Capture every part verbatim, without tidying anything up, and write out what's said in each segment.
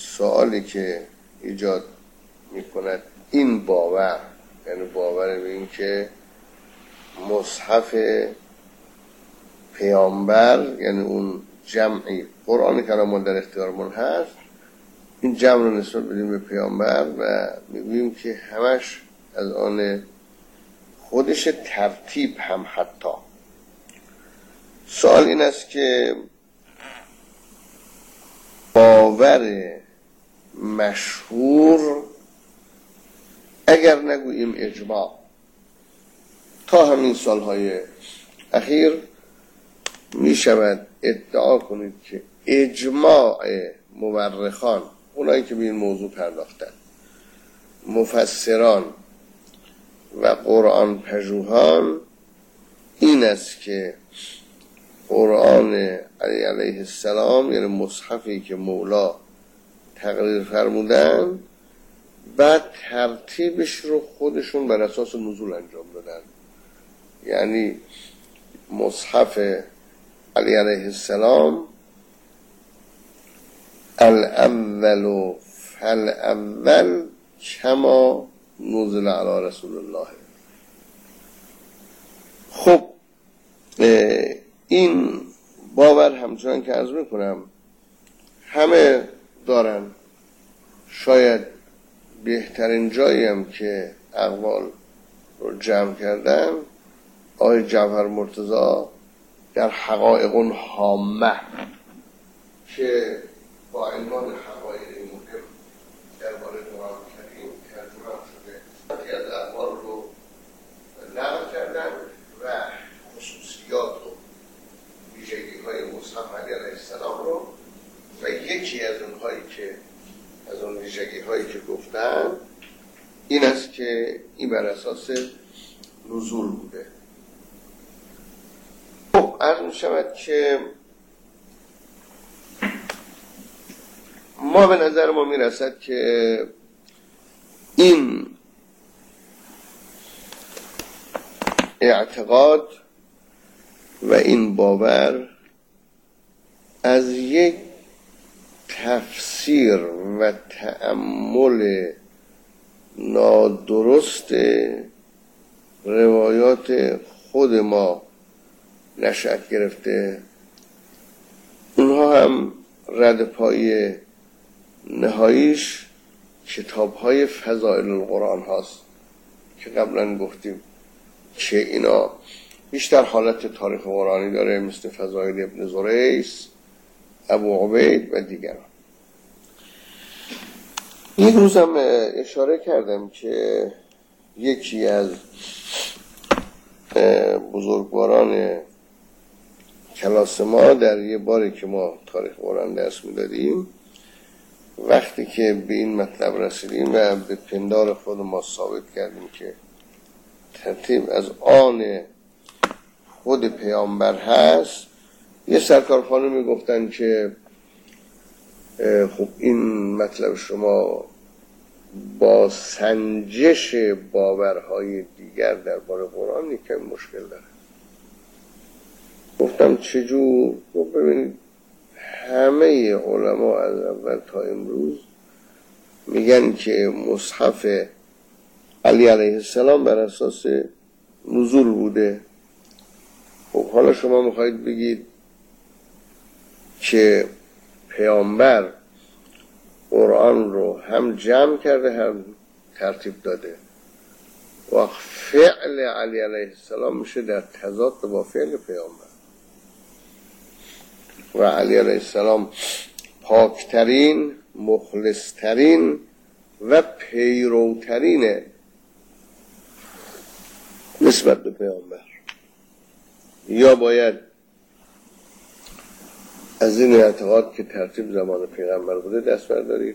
سوالی که ایجاد میکند این باور، یعنی باور به این که مصحف پیامبر، یعنی اون جمعی قرآن کلام در اختیار من هست، این جمع رو نسبت بدیم به پیامبر و میگوییم که همش از آن خودش ترتیب هم. حتی سوال این است که باور مشهور اگر نگوییم اجماع، تا همین سالهای اخیر می شود ادعا کنید که اجماع مورخان، اونایی که به این موضوع پرداختن، مفسران و قرآن پژوهان، این است که قرآن علی علیه السلام، یعنی مصحفی که مولا تقریر فرمودن، بعد ترتیبش رو خودشون بر اساس نزول انجام دادن. یعنی مصحف علی علیه السلام الاول فالاول کما نزل علی رسول الله. خب این باور همچنان که عرض میکنم همه دارن. شاید بهترین جایی هم که اقوال رو جمع کردن آقای جعفر مرتضی در حقایق هامه که با عنوان حقایق مهم درباره قرآن کریم ترجمه شده، یکی از اقوال رو نقل کردن و خصوصیات و ویژگی‌های مصحف علی علیه السلام رو، و یکی از اونهایی که از اون ویژگی‌هایی که گفتن این است که این بر اساس نزول بوده. خب عرض می شود که ما به نظر ما می رسد که این اعتقاد و این باور از یک تفسیر و تأمل نادرست روایات خود ما نشأت گرفته. اونها هم رد پای نهاییش کتاب‌های فضائل القرآن هاست که قبلا گفتیم که اینا بیشتر حالت تاریخ قرآنی داره، مثل فضائل ابن زریس، ابو عبید و دیگران. یک روزم اشاره کردم که یکی از بزرگواران کلاس ما در یه باری که ما تاریخ قرآن درس میدادیم، وقتی که به این مطلب رسیدیم و به پندار خود ما ثابت کردیم که ترتیب از آن خود پیامبر هست، یه سرکار خانمی گفتن که خب این مطلب شما با سنجش باورهای دیگر درباره قرآن یکم مشکل داره. گفتم چجور؟ خب ببینید همه علما از اول تا امروز میگن که مصحف علی علیه السلام بر اساس نزول بوده. خب حالا شما میخواید بگید که پیامبر قرآن رو هم جمع کرده هم ترتیب داده و فعل علی علیه السلام میشه در تضاد با فعل پیامبر، و علی علیه السلام پاکترین، مخلصترین و پیروترینه نسبت به پیامبر. یا باید از این اعتقاد که ترتیب زمان پیغمبر بوده دست بردارید،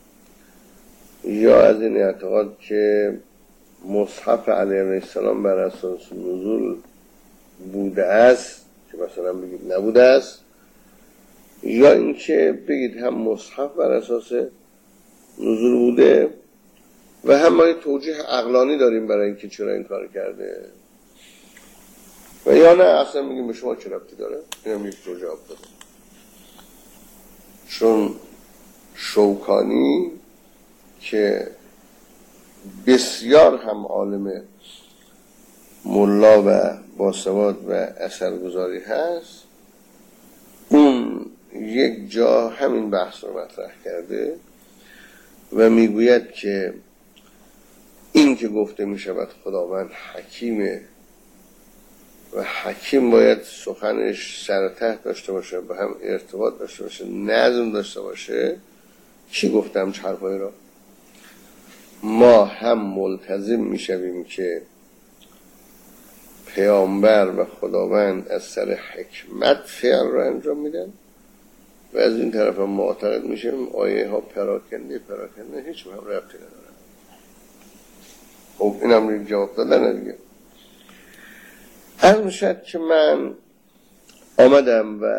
یا از این اعتقاد که مصحف علیه السلام بر اساس نزول بوده است که مثلا بگید نبوده است، یا اینکه بگید هم مصحف بر اساس نزول بوده و هم ما توجیه عقلانی داریم برای اینکه چرا این کار کرده، و یا نه اصلا میگیم به شما چه ربطی داره. این هم یک جواب داده. چون شوکانی که بسیار هم عالم ملا و باسواد و اثرگذاری هست، اون یک جا همین بحث رو مطرح کرده و میگوید که این که گفته می شود خداوند حکیمه و حکیم باید سخنش سر ته داشته باشه، به هم ارتباط داشته باشه، نظم داشته باشه. کی گفتم حرفایی را؟ ما هم ملتزم می شویم که پیامبر و خداوند از سر حکمت فعل را انجام میدن و از این طرف هم معتقد میشیم آیه ها پراکنده پراکنده هیچ هم ربطی نداره. خب این هم جواب دادن دیگه. عرض میشد که من آمدم و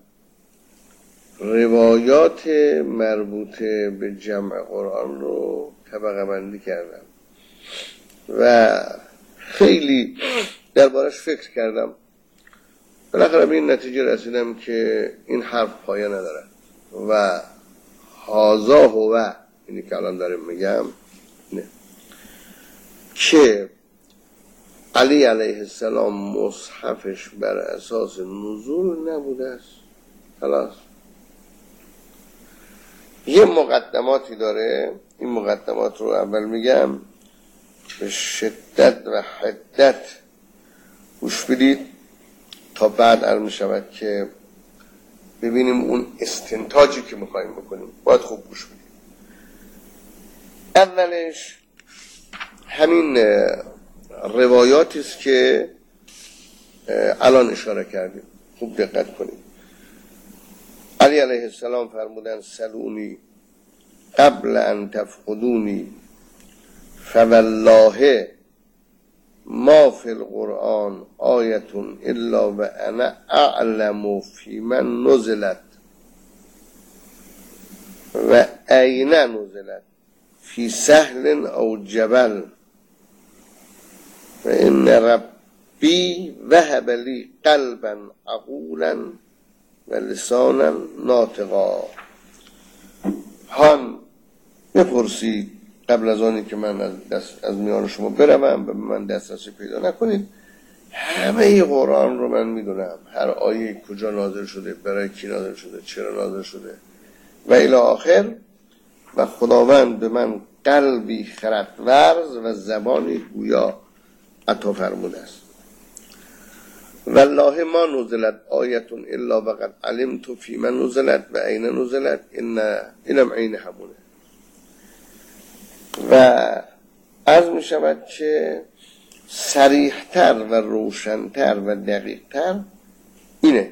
روایات مربوط به جمع قرآن رو طبقه بندی کردم و خیلی دربارش فکر کردم. بالاخره به این نتیجه رسیدم که این حرف پایه نداره و هازا هو، اینی که الان داریم میگم، نه که علی علیه السلام مصحفش بر اساس نزول نبوده است. خلاص یه مقدماتی داره، این مقدمات رو اول میگم به شدت و حدت گوش بدید تا بعد عرض میشود که ببینیم اون استنتاجی که میخوایم بکنیم باید خوب گوش بدید. اولش همین روایاتی است که الان اشاره کردیم، خوب دقت کنید. علی علیه السلام فرمودن سلونی قبل ان تفقدونی فوالله ما فی القرآن آیتون الا و انا اعلم فی من نزلت و این نزلت فی سهل او جبل و ان ربی وهب لی قلبا عقولا و لسانا ناطقا. هان بپرسید قبل از آنی که من از, دست از میان شما بروم به من دسترسی پیدا نکنید. همه قرآن رو من میدونم، هر آیه کجا نازل شده، برای کی نازل شده، چرا نازل شده و الی آخر. و خداوند به من قلبی خردورز و زبانی گویا عطا فرموده است. والله ما نزلت آیتون الا وقد علمت فی من نزلت و این نزلت این اینم عین همونه. و عرض می شود که صریحتر و روشنتر و دقیقتر اینه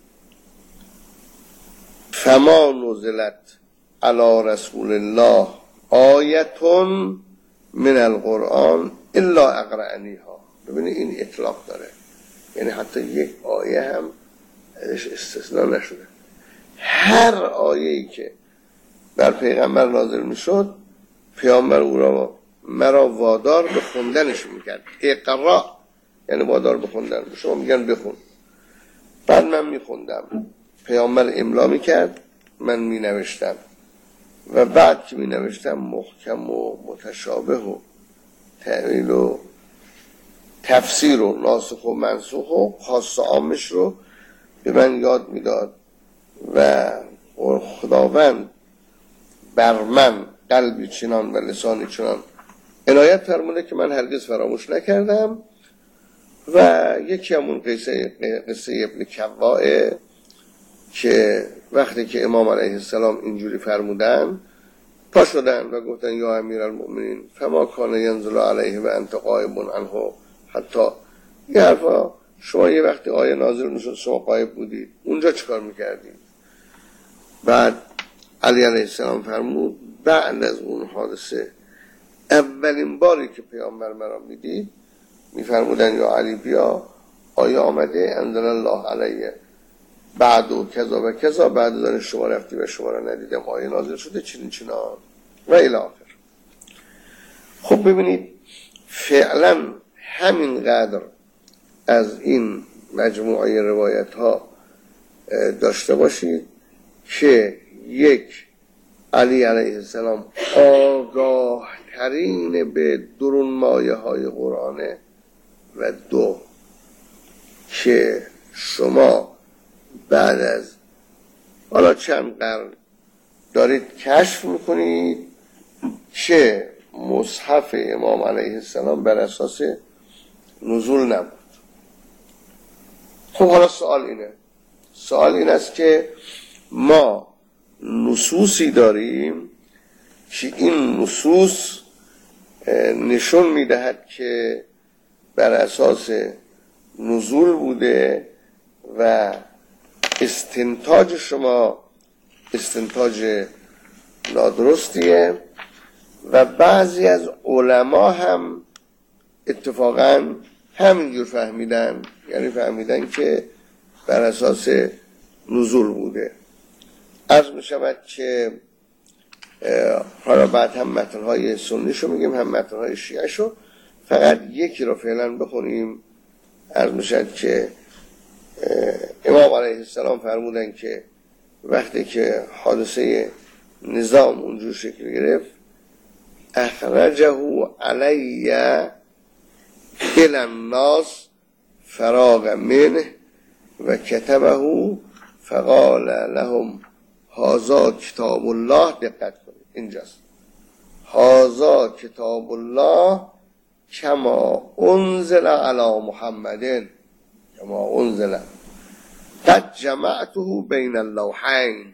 فما نزلت علی رسول الله آیتون من القرآن الا اقرأنیها. ببینید این اطلاق داره، یعنی حتی یک آیه هم ازش استثناء نشده. هر آیه‌ای که بر پیغمبر نازل میشد پیامبر او را مرا وادار به خوندنش میکرد. اقرا یعنی وادار به خوندن، شما میگن بخون، بعد من میخوندم، پیامبر املا میکرد، من مینوشتم و بعد که مینوشتم محکم و متشابه و تعویل و تفسیر و ناسخ و منسوخ و خاص و عامش رو به من یاد میداد و خداوند بر من قلبی چنان و لسانی چنان عنایت فرموده که من هرگز فراموش نکردم. و یکی همون قصه قصه ابن کواعه که وقتی که امام علیه السلام اینجوری فرمودن پا شدن و گفتن یا امیر المؤمنین فما کان ینزل علیه و انت غایب عنه، حتی یه حرفا شما یه وقتی آیه نازل میشد شما غایب بودید، اونجا چیکار میکردید؟ بعد علی علیه السلام فرمود بعد از اون حادثه اولین باری که پیامبر مرا میدید میفرمودن یا علی بیا آیه آمده انزل الله علیه بعد و کذا و کذا، بعد از آن شما رفتی و شما را ندیدم، آیه نازل شده چنین چنان و الی آخر. خب ببینید فعلا همینقدر از این مجموعه روایت ها داشته باشید که یک علی علیه السلام آگاه ترین به درون مایه های قرآنه و دو که شما بعد از حالا چند قرن دارید کشف میکنید که مصحف امام علیه السلام بر اساس نزول نبود. خب حالا سوال اینه سوال این است که ما نصوصی داریم که این نصوص نشون میدهد که بر اساس نزول بوده و استنتاج شما استنتاج نادرستیه و بعضی از علما هم اتفاقا همینجور فهمیدن، یعنی فهمیدن که بر اساس نزول بوده. عرض می شود که حالا بعد هم متنهای سنیشو میگیم هم متنهای شیعشو، فقط یکی رو فعلا بخونیم. عرض می شود که امام علیه السلام فرمودن که وقتی که حادثه نظام اونجور شکل گرفت اخرجه علی الى الناس فراغ منه و کتبه فقال لهم هذا کتاب الله. دقت کنید اینجاست، هذا کتاب الله کما انزل علی محمد کما انزل قد جمعته بین اللوحین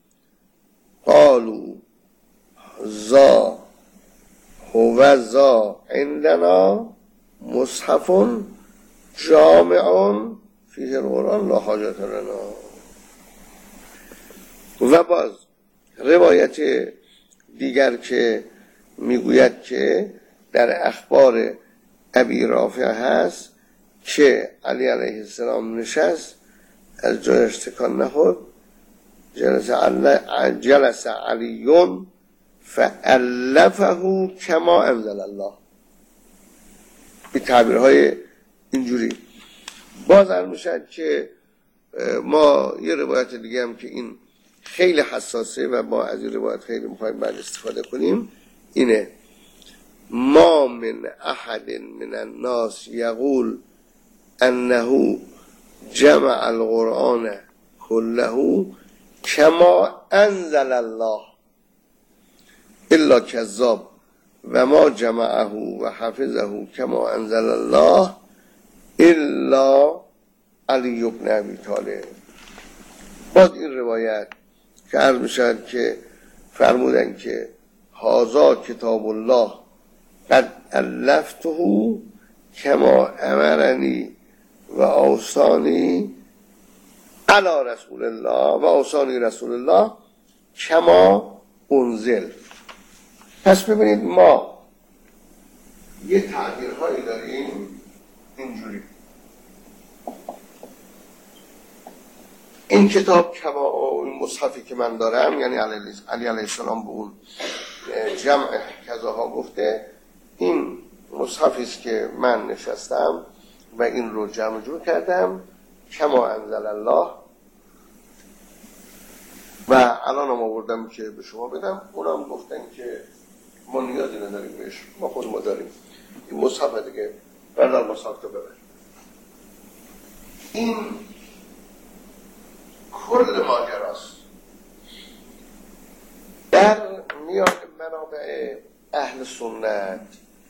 قالوا ذا هو ذا عندنا مصحف جامع فیه القرآن لا حاجت لنا. و باز روایت دیگر که میگوید که در اخبار ابی رافع هست که علی علیه السلام نشست، از جایش تکان نخورد، جلس علی جلس علیون فالفه کما انزل الله. این تعبیرهای اینجوری. باز عرض میشد که ما یه روایت دیگه هم که این خیلی حساسه و ما از این روایت خیلی میخوایم بعد استفاده کنیم اینه: ما من احد من الناس یقول انه جمع القرآن كله کما انزل الله الا کذاب و ما جمعه و حفظه کما انزل الله الا علی بن ابی طالب. باز این روایت که عرض میشد که فرمودن که هذا کتاب الله قد الفته کما امرنی و اوصانی علی رسول الله و اوصانی رسول الله کما انزل. پس ببینید ما یه تعبیرهایی داریم اینجوری: این کتاب کما این مصحفی که من دارم، یعنی علی علیه السلام به اون جمع کذاها گفته، این مصحفی است که من نشستم و این رو جمع جور کردم کما انزل الله و الان هم آوردم که به شما بدم. اونم گفتن که ما نیازی نداریم بهش، ما خود ما داریم این مصحف دیگه، بردار مصحف تو ببر. این کل ماجراست. در میان منابع اهل سنت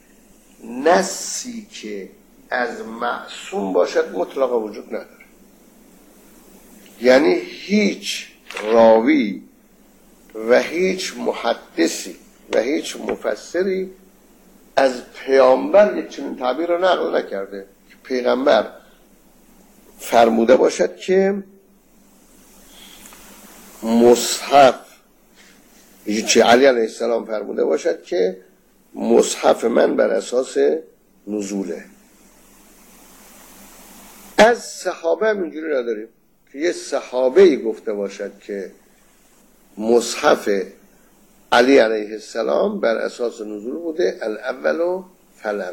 نصی که از معصوم باشد مطلقا وجود نداره، یعنی هیچ راوی و هیچ محدثی و هیچ مفسری از پیامبر یک چنین تعبیر رو نقل نکرده که پیغمبر فرموده باشد که مصحف، چه علی علیه السلام فرموده باشد که مصحف من بر اساس نزوله. از صحابه هم اینجوری نداریم که یه صحابه‌ای گفته باشد که مصحف علی علیه السلام بر اساس نزول بوده، الاول فالاول.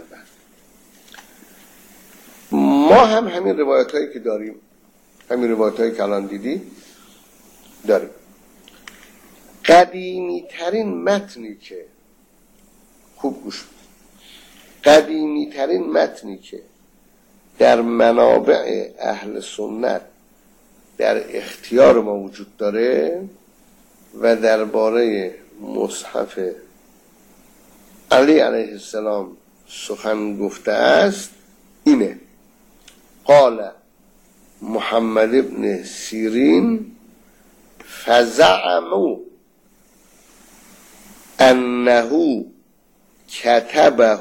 ما هم همین روایت هایی که داریم، همین روایت هایی که الان دیدی داریم. قدیمی ترین متنی که خوب گوش قدیمی ترین متنی که در منابع اهل سنت در اختیار ما وجود داره و درباره مصحف علی علیه السلام سخن گفته است اینه: قال محمد ابن سیرین فزعموا انه كتبه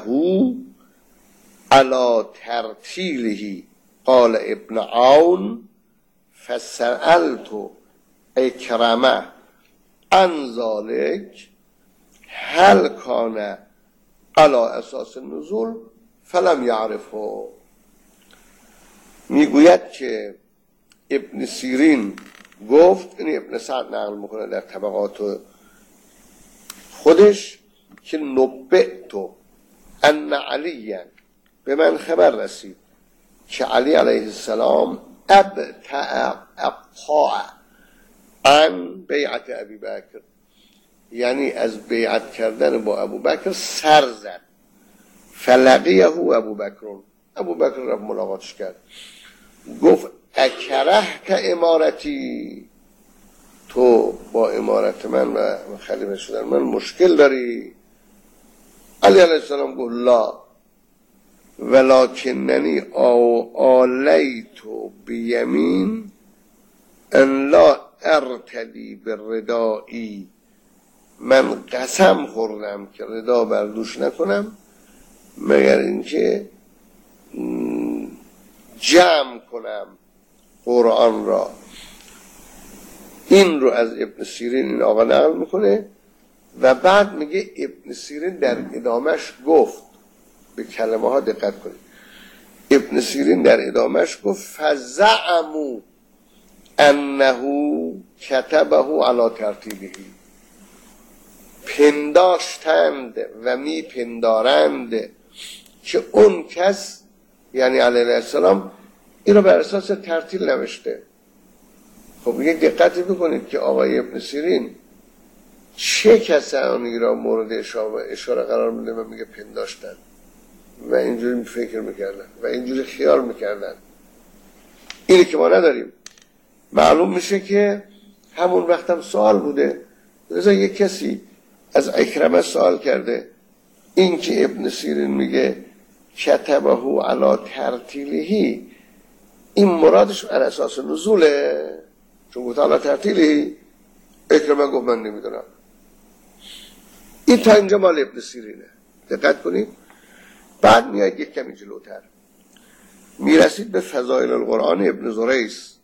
على ترتیله. قال ابن عون فسألت اکرمه عن ذلك هل كان على اساس النزول فلم يعرفه. میگوید که ابن سیرین گفت، این ابن سعد نقل میکنه در طبقات خودش، که نبئت ان علی، به من خبر رسید که علی علیه السلام ابتع ابطاع عن بیعت ابی بکر، یعنی از بیعت کردن با ابو بکر سر زد. فلقیه ابو بکر، ابو بکر رفت ملاقاتش کرد، گفت اکرهت امارتی، تو با امارت من و خلیفه شدن من مشکل داری؟ علی علیه السلام گفت لا ولکننی آلیت بیمین ان لا ارتدی بالردائی، من قسم خوردم که ردا بردوش نکنم مگر اینکه جمع کنم قرآن را. این رو از ابن سیرین این آقا نقل میکنه و بعد میگه ابن سیرین در ادامش گفت، به کلمه ها دقت کنید، ابن سیرین در ادامش گفت فزعموا انه كتبه على ترتیبه، پنداشتند و می پندارند که اون کس یعنی علیه السلام این رو بر اساس ترتیل نوشته. خب یک دقتی بکنید که آقای ابن سیرین چه کسانی را مورد اشاره قرار میده و میگه پنداشتن و اینجوری فکر میکردن و اینجوری خیال میکردن. اینی که ما نداریم. معلوم میشه که همون وقتم سوال بوده، لذا یک کسی از اکرمه سوال کرده، این که ابن سیرین میگه کتبه علی ترتیلهی، این مرادش بر اساس نزوله؟ چون گفت علی ترتیلهی. اکرمه گفت من نمیدونم. این تا اینجا مال ابن سیرینه، دقت کنید. بعد میاد یک کمی جلوتر میرسید به فضائل القرآن ابن زریس،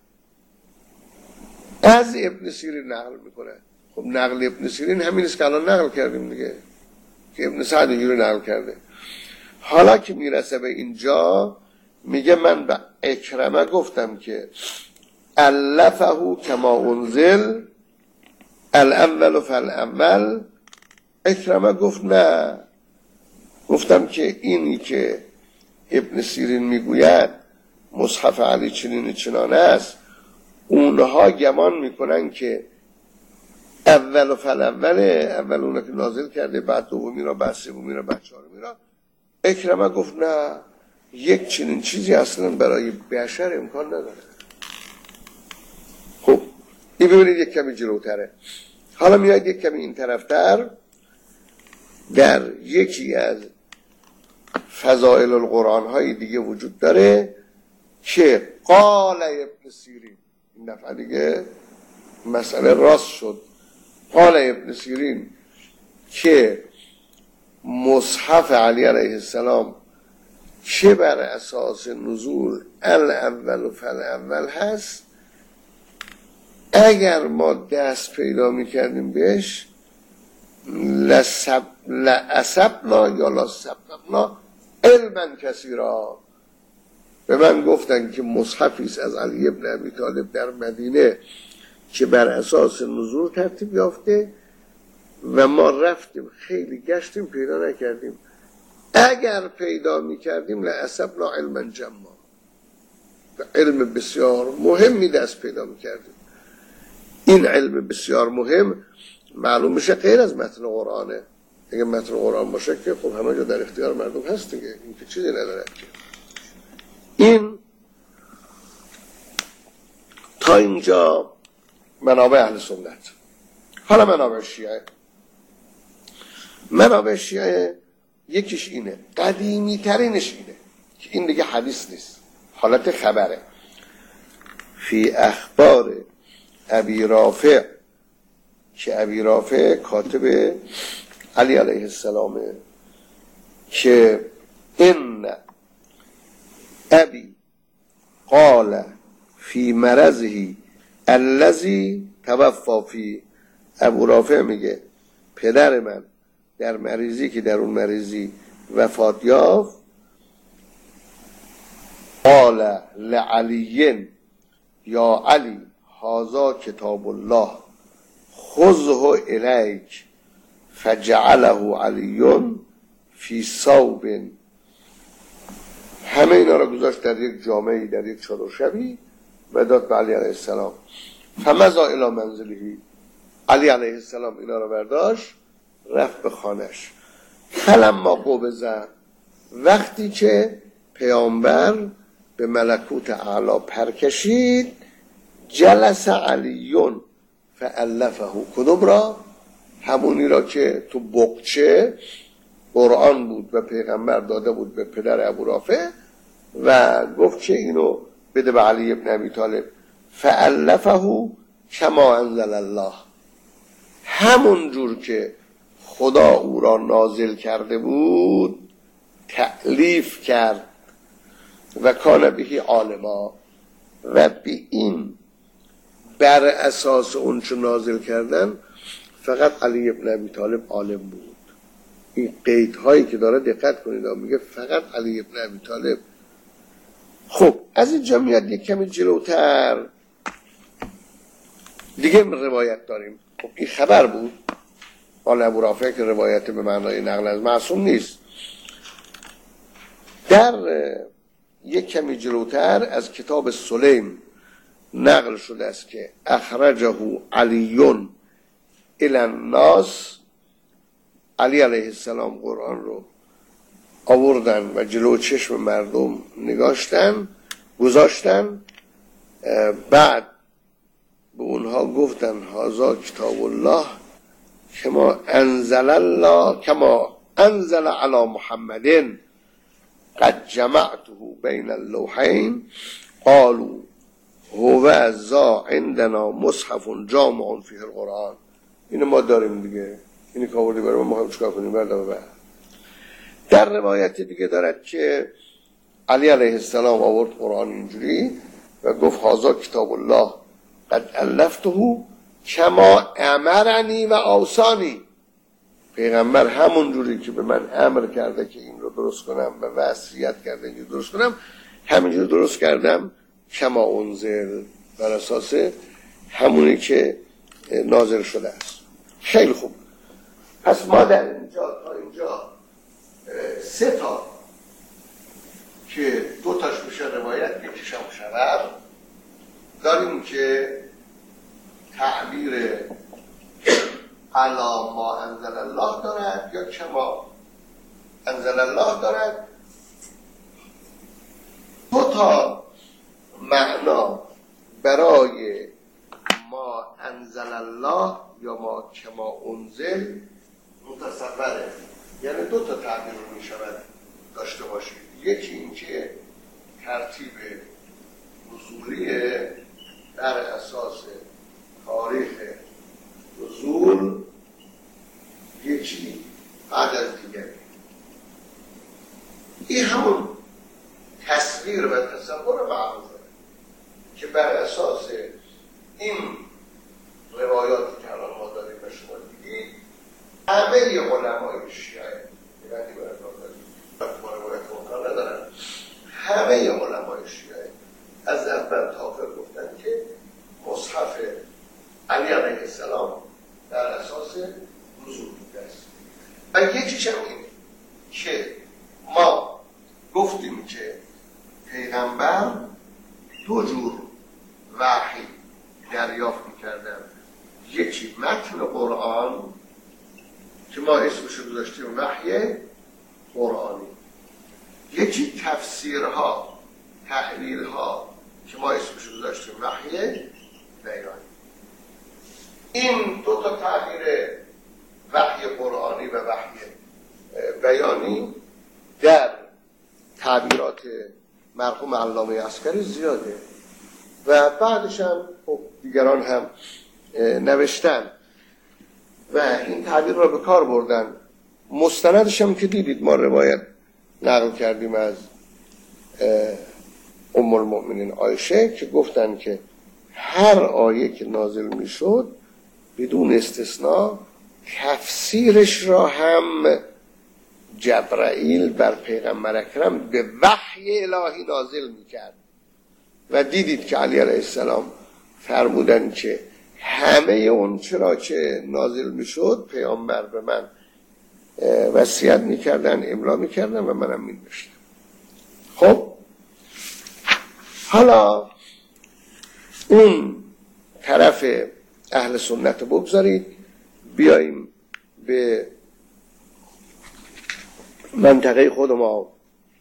از ابن سیرین نقل میکنه. خب نقل ابن سیرین همین است که الان نقل کردیم دیگه، که ابن سعد اینجوری نقل کرده. حالا که میرسه به اینجا میگه من به اکرمه گفتم که الفه کما انزل الاول فالاول. اکرمه گفت نه، گفتم که اینی که ابن سیرین میگوید مصحف علی چنین چنان است، اونها گمان میکنن که اول و فالاوله، اول اونه که نازل کرده، بعد دومی را، بعد سومی را، بعد چهارمی را. اکرمه گفت نه، یک چنین چیزی اصلا برای بشر امکان نداره. خب این ببینید یک کمی جلوتره. حالا میاد یک کمی این طرفتر، در یکی از فضائل القرآن های دیگه وجود داره که قال ابن سیرین، این دفعه دیگه مسئله راست شد. قال ابن سیرین که مصحف علی علیه السلام چه بر اساس نزول الاول و فالاول هست، اگر ما دست پیدا میکردیم بهش لسب لأسبنا یا لسبنا علما کثیرا. به من گفتن که مصحفی است از علی ابن ابی طالب در مدینه که بر اساس نزول ترتیب یافته و ما رفتیم خیلی گشتیم پیدا نکردیم، اگر پیدا میکردیم لأسبنا علما جما، علم بسیار مهمی دست پیدا میکردیم. این علم بسیار مهم معلوم میشه غیر از متن قرآنه. اگه متن قرآن باشه که خب همه جا در اختیار مردم هست دیگه، این که چیزی نداره. این تا اینجا منابع اهل سنت. حالا منابع شیعه. منابع شیعه یکیش اینه، قدیمی ترینش اینه که این دیگه حدیث نیست، حالت خبره. فی اخبار ابی رافع، که ابی رافع کاتب علی علیه السلامه، که این ابی قال فی مرضه الذی توفی فی. ابو رافع میگه پدر من در مریضی که در اون مریضی وفات یافت، قال لعلی یا علی هذا کتاب الله خذه الیک فجعله علی فی ثوب. همه اینا را گذاشت در یک جامعی، در یک چادرشبی و داد به علی علیه السلام. فمضی الی منزله، علی علیه السلام اینا را برداشت رفت به خانش. فلما قبض، وقتی که پیامبر به ملکوت اعلی پر کشید، جلس علیون فالفه. کدوم را؟ همونی را که تو بقچه قرآن بود و پیغمبر داده بود به پدر ابو رافع و گفت که اینو بده به علی ابن ابی طالب. فالفه کما انزل الله، همون جور که خدا او را نازل کرده بود تألیف کرد. و کان بهی عالما، و به این بر اساس اون چه نازل کردن فقط علی ابن ابی طالب عالم بود. این قیدهایی که داره دقت کنید، میگه فقط علی ابن ابی طالب. خب از اینجا میاد یک کمی جلوتر دیگه روایت داریم. خب این خبر بود، قال ابو رافع که روایت به معنای نقل از معصوم نیست. در یک کمی جلوتر از کتاب سلیم نقل شده است که اخرجه علیون الی الناس، علی علیه السلام قرآن رو آوردن و جلو چشم مردم نگاشتن گذاشتن، بعد به اونها گفتن هذا کتاب الله کما انزل الله کما انزل علی محمد قد جمعته بین اللوحین قالوا هو ذا عندنا مصحف جامع فیه القرآن. اینو ما داریم دیگه، اینی که آوردی برای ما هم چکار کنیم بردم. بعد در روایت دیگه دارد که علی علیه السلام آورد قرآن اینجوری و گفت هذا کتاب الله قد الفته کما امرنی و اوصانی. پیغمبر همون جوری که به من امر کرده که این رو درست کنم و وصیت کرده این رو درست کنم، همینجور درست کردم. کما انزل، بر اساس همونی که نازل شده است. خیلی خوب. پس ما در اینجا تا اینجا سه تا که دو تاش میشه روایت، یکیش هم خبر داریم که تعبیر علا ما انزل الله دارد یا کما انزل الله دارد. دو تا معنا برای ما انزل الله یا ما کما انزل متصوره، یعنی دو تا تعبیر رو می شود داشته باشید. یکی این که ترتیب نزولیه در اساس تاریخ نزول، یکی بعد از دیگری. این همون تصویر و تصور معروفه که بر اساس این روایاتی که الان ما داریم به شما دیدید، همه علمای شیعه، یعنی برای ما روایت مطلع ندارن، همه علمای شیعه از اول تا آخر گفتن که مصحف علی علیه السلام در اساس نزول بوده است. و یکیش هم اینه که ما گفتیم که پیغمبر دو جور وحی دریافت می‌کردن، یکی متن قرآن که ما اسمشو گذاشتیم وحی قرآنی، یکی تفسیرها تحلیلها که ما اسمشو گذاشتیم وحی بیانی. این دو تا تعبیر وحی قرآنی و وحی بیانی در تعبیرات مرحوم علامه عسکری زیاده و بعدش هم دیگران هم نوشتن و این تعبیر را به کار بردن. مستندش هم که دیدید ما روایت نقل کردیم از ام المؤمنین عایشه که گفتن که هر آیه که نازل می شد بدون استثناء تفسیرش را هم جبرائیل بر پیغمبر اکرم به وحی الهی نازل می کرد و دیدید که علی علیه السلام فرمودن که همه اون چرا که نازل می شد پیامبر به من وصیت می کردن، املا می کردن و منم می نوشتم. خب حالا اون طرف اهل سنت بگذارید، بیاییم به منطقه خود ما.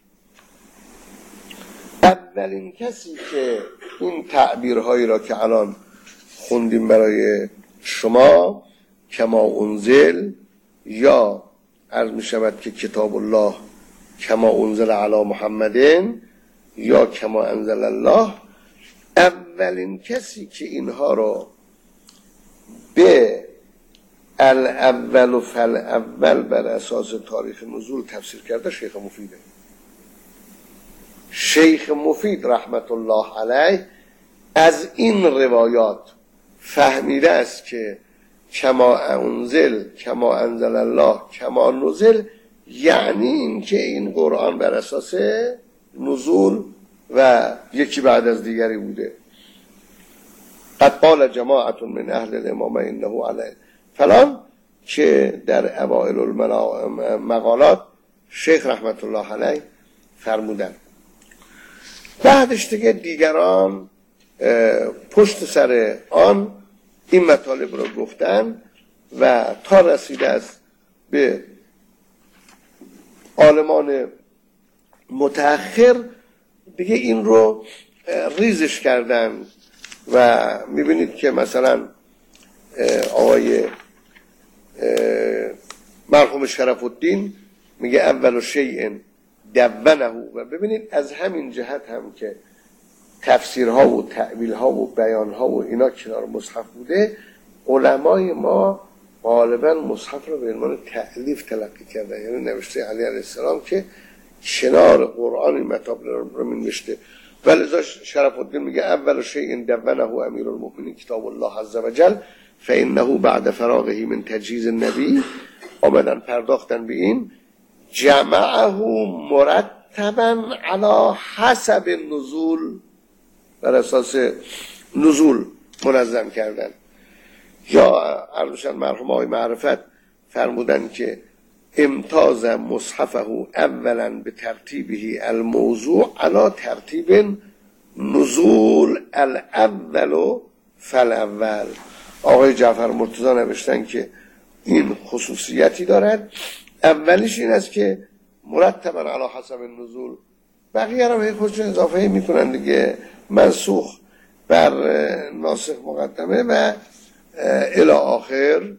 اولین کسی که این تعبیرهایی را که الان خوندیم برای شما کما انزل یا عرض می شود که کتاب الله کما انزل علی محمدین یا کما انزل الله، اولین کسی که اینها را به الاول و فالاول بر اساس تاریخ نزول تفسیر کرده شیخ مفیده. شیخ مفید رحمت الله علیه از این روایات فهمیده است که کما انزل کما انزل الله کما نزل یعنی این که این قرآن بر اساس نزول و یکی بعد از دیگری بوده. قد قال جماعت من اهل الامامه انه علیه فلان که در اوائل المقالات شیخ رحمت الله علیه فرمودن. بعدش دیگه دیگران پشت سر آن این مطالب رو گفتن و تا رسیده است به عالمان متأخر دیگه این رو ریزش کردن و میبینید که مثلا آقای مرحوم شرف الدین میگه اول شیء دونه و ببینید از همین جهت هم که تفسیرها و تأویلها و بیانها و اینا کنار مصحف بوده، علمای ما غالبا مصحف رو به عنوان تألیف تلقی کردن، یعنی نوشته علی علیه السلام که کنار قرآن این مطالب رو می نوشته. ولذا شرف الدین میگه اول شیء دونه امیر المؤمنین کتاب الله عز وجل فانه بعد فراغه من تجهیز النبی، آمدن پرداختن به این جمعه مرتبا علی حسب النزول، بر اساس نزول منظم کردن. یا عرضشان مرحوم آقای معرفت فرمودن که امتاز مصحفه اولا به ترتیبه الموضوع علی ترتیب نزول الاول فالاول. آقای جعفر مرتضی نوشتن که این خصوصیتی دارد، اولیش این است که مرتبا علی حسب النزول، بقیه رو به خودشون اضافه میکنن دیگه، منسوخ بر ناسخ مقدمه و الی آخر.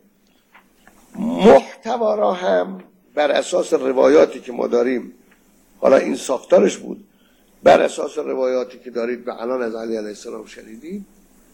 محتوا را هم بر اساس روایاتی که ما داریم، حالا این ساختارش بود، بر اساس روایاتی که دارید و الان از علی علیه السلام شنیدید،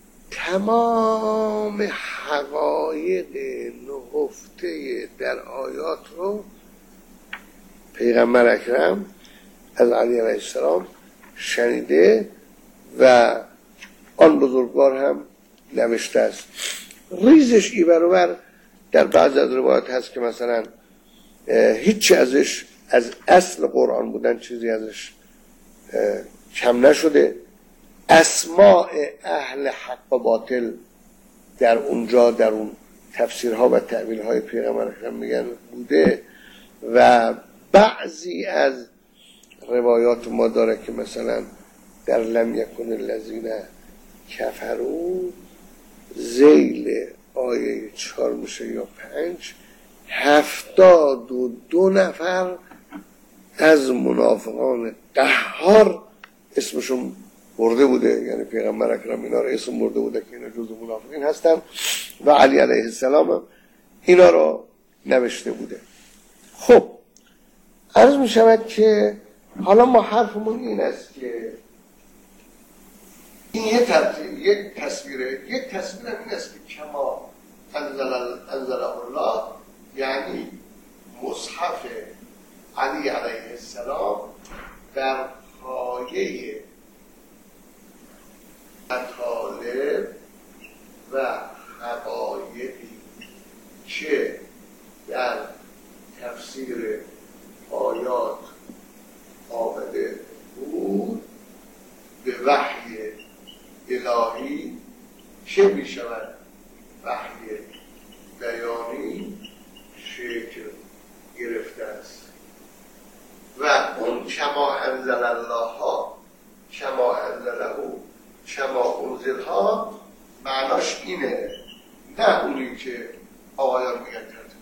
تمام حقایق نهفته در آیات رو پیغمبر اکرم از علی علیه السلام شنیده و آن بزرگوار هم نوشته است. ریزش ای برابر در بعض از روایات هست که مثلا هیچی ازش از اصل قرآن بودن چیزی ازش کم نشده. اسماء اهل حق و باطل در اونجا در اون تفسیرها و تعبیرهای پیغمبر اکرم میگن بوده و بعضی از روایات ما داره که مثلا در لم یکن الذین کفروا ذیل آیه چهار میشه یا پنج، هفتاد و دو نفر از منافقان قهار اسمشون برده بوده، یعنی پیغمبر اکرم اینا رو اسم برده بوده که اینا جزو منافقین هستن و علی علیه السلام هم اینا رو نوشته بوده. خب عرض می شود که حالا ما حرفمون این است که این یک ترتیب، یک تصویره، یک تصویر این است که کما انزل انزله الله، یعنی مصحف علی علیه السلام در پایه مطالب و حقایقی که در تفسیر آیات آمده بود به وحی الهی که می شود وحی بیانی شکل گرفته است و اون کما انزل الله ها، کما انزله، کما انزل ها معناش اینه، نه اونی که آقایان میگن ترتیب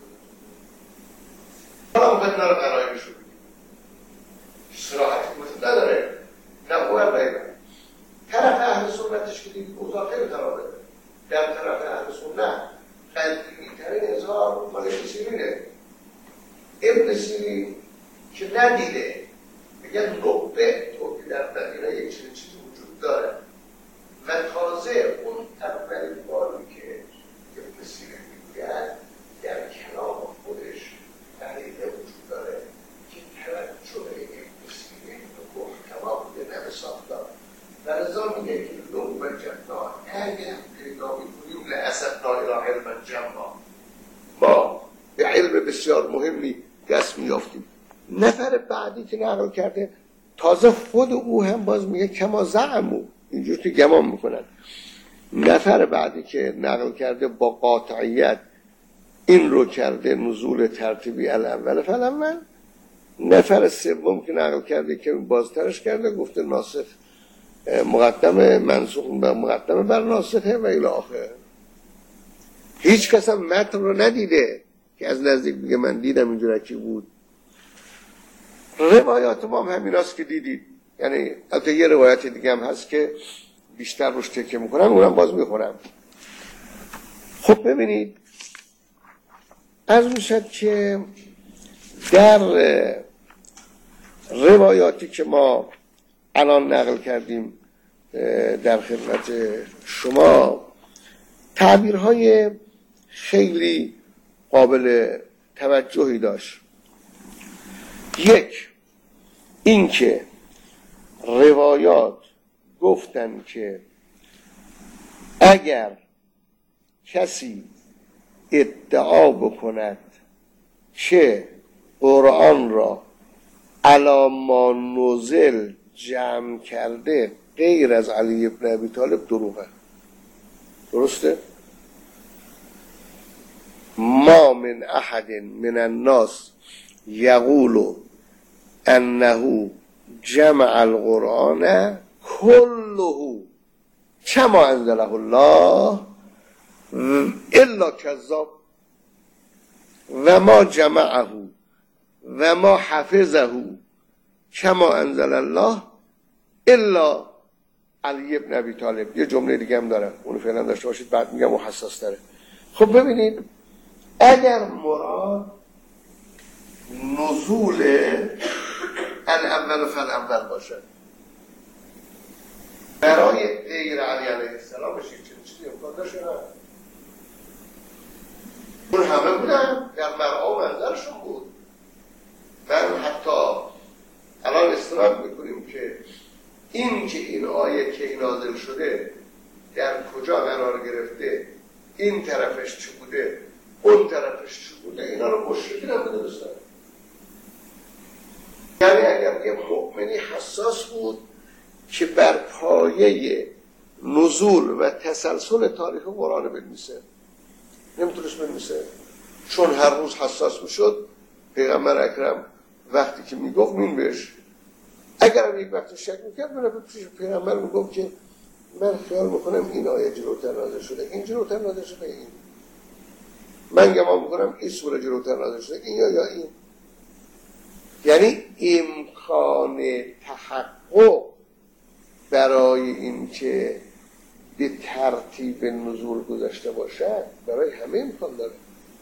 حالا اون بدنا رو قرائنش رو بگیم صراحتی مثل نداره، نه او هم نیمه طرف اهل سنتش که دید اوضاع خیلی ترابه در طرف اهل سنت قدیمی ترین اظهار مال ابن سیرینه. ابن سیرین که ندیده میگن نقبه تو که در مدینه یک چنین چیزی وجود داره و تازه اون اولین باری که ابن سیرین میگوید در کلام خودش دلیل وجود داره که توجه ابن سیرین رو محکما بوده نه ساختار و رضا میگه که لو و جمعا اگر پیدا میکنیم لأسفنا الى علم جمعا، ما به علم بسیار مهمی دست میافتیم. نفر بعدی که نقل کرده تازه خود او هم باز میگه کما زعمو، اینجور که گمان میکنن. نفر بعدی که نقل کرده با قاطعیت این رو کرده نزول ترتیبی الاول فالاول. نفر سوم که نقل کرده که بازترش کرده گفته ناسخ مقدم منسوخ مقدم بر ناسخه و الی آخر. هیچ کس هم متن رو ندیده که از نزدیک بگه من دیدم اینجور کی بود. روایات ما هم همین هست که دیدید، یعنی البته یه روایت دیگه هم هست که بیشتر روش تکیه میکنن، اونم باز میخونم. خب ببینید عرض میشد که در روایاتی که ما الان نقل کردیم در خدمت شما تعبیرهای خیلی قابل توجهی داشت. یک، این که روایات گفتن که اگر کسی ادعا بکند که قرآن را علی ما نزل جمع کرده غیر از علی ابن ابی طالب دروغه. درسته؟ ما من احد من الناس یقول انه جمع القرآن كله كما انزله الله الا کذاب و ما جمعه و ما حفظه کما انزل الله الا علی ابن ابی طالب. یه جمله دیگه هم داره، اونو فعلا داشته باشید بعد میگم و حساس داره. خب ببینید اگر مراد نزول الاول فالاول باشه برای غیر علی علیه السلام بشه چه چیزی امکان داشته نه؟ اون همه بودن در مرعا و منظرشون بود. من حتی الان استناد میکنیم که این که این آیه که نازل شده در کجا قرار گرفته، این طرفش چه بوده اون طرفش چه بوده، اینا رو مشرکین هم بوده دستان. یعنی اگر یه مؤمنی حساس بود که بر پایه نزول و تسلسل تاریخ قرآن بنویسه، نمیتونست بنویسه، چون هر روز حساس میشد. پیغمبر اکرم وقتی که میگفت مین بهش، اگر هم یک وقت شک میکرد من پیش پیغمبر میگفت که من خیال میکنم این آیه جلوتر نازل شده، این جلوتر نازل شده، این من گمان میکنم این سوره جلوتر نازل شده، این یا یا این. یعنی امکان تحقق برای این که به ترتیب نزول گذشته باشد برای همه امکان داره،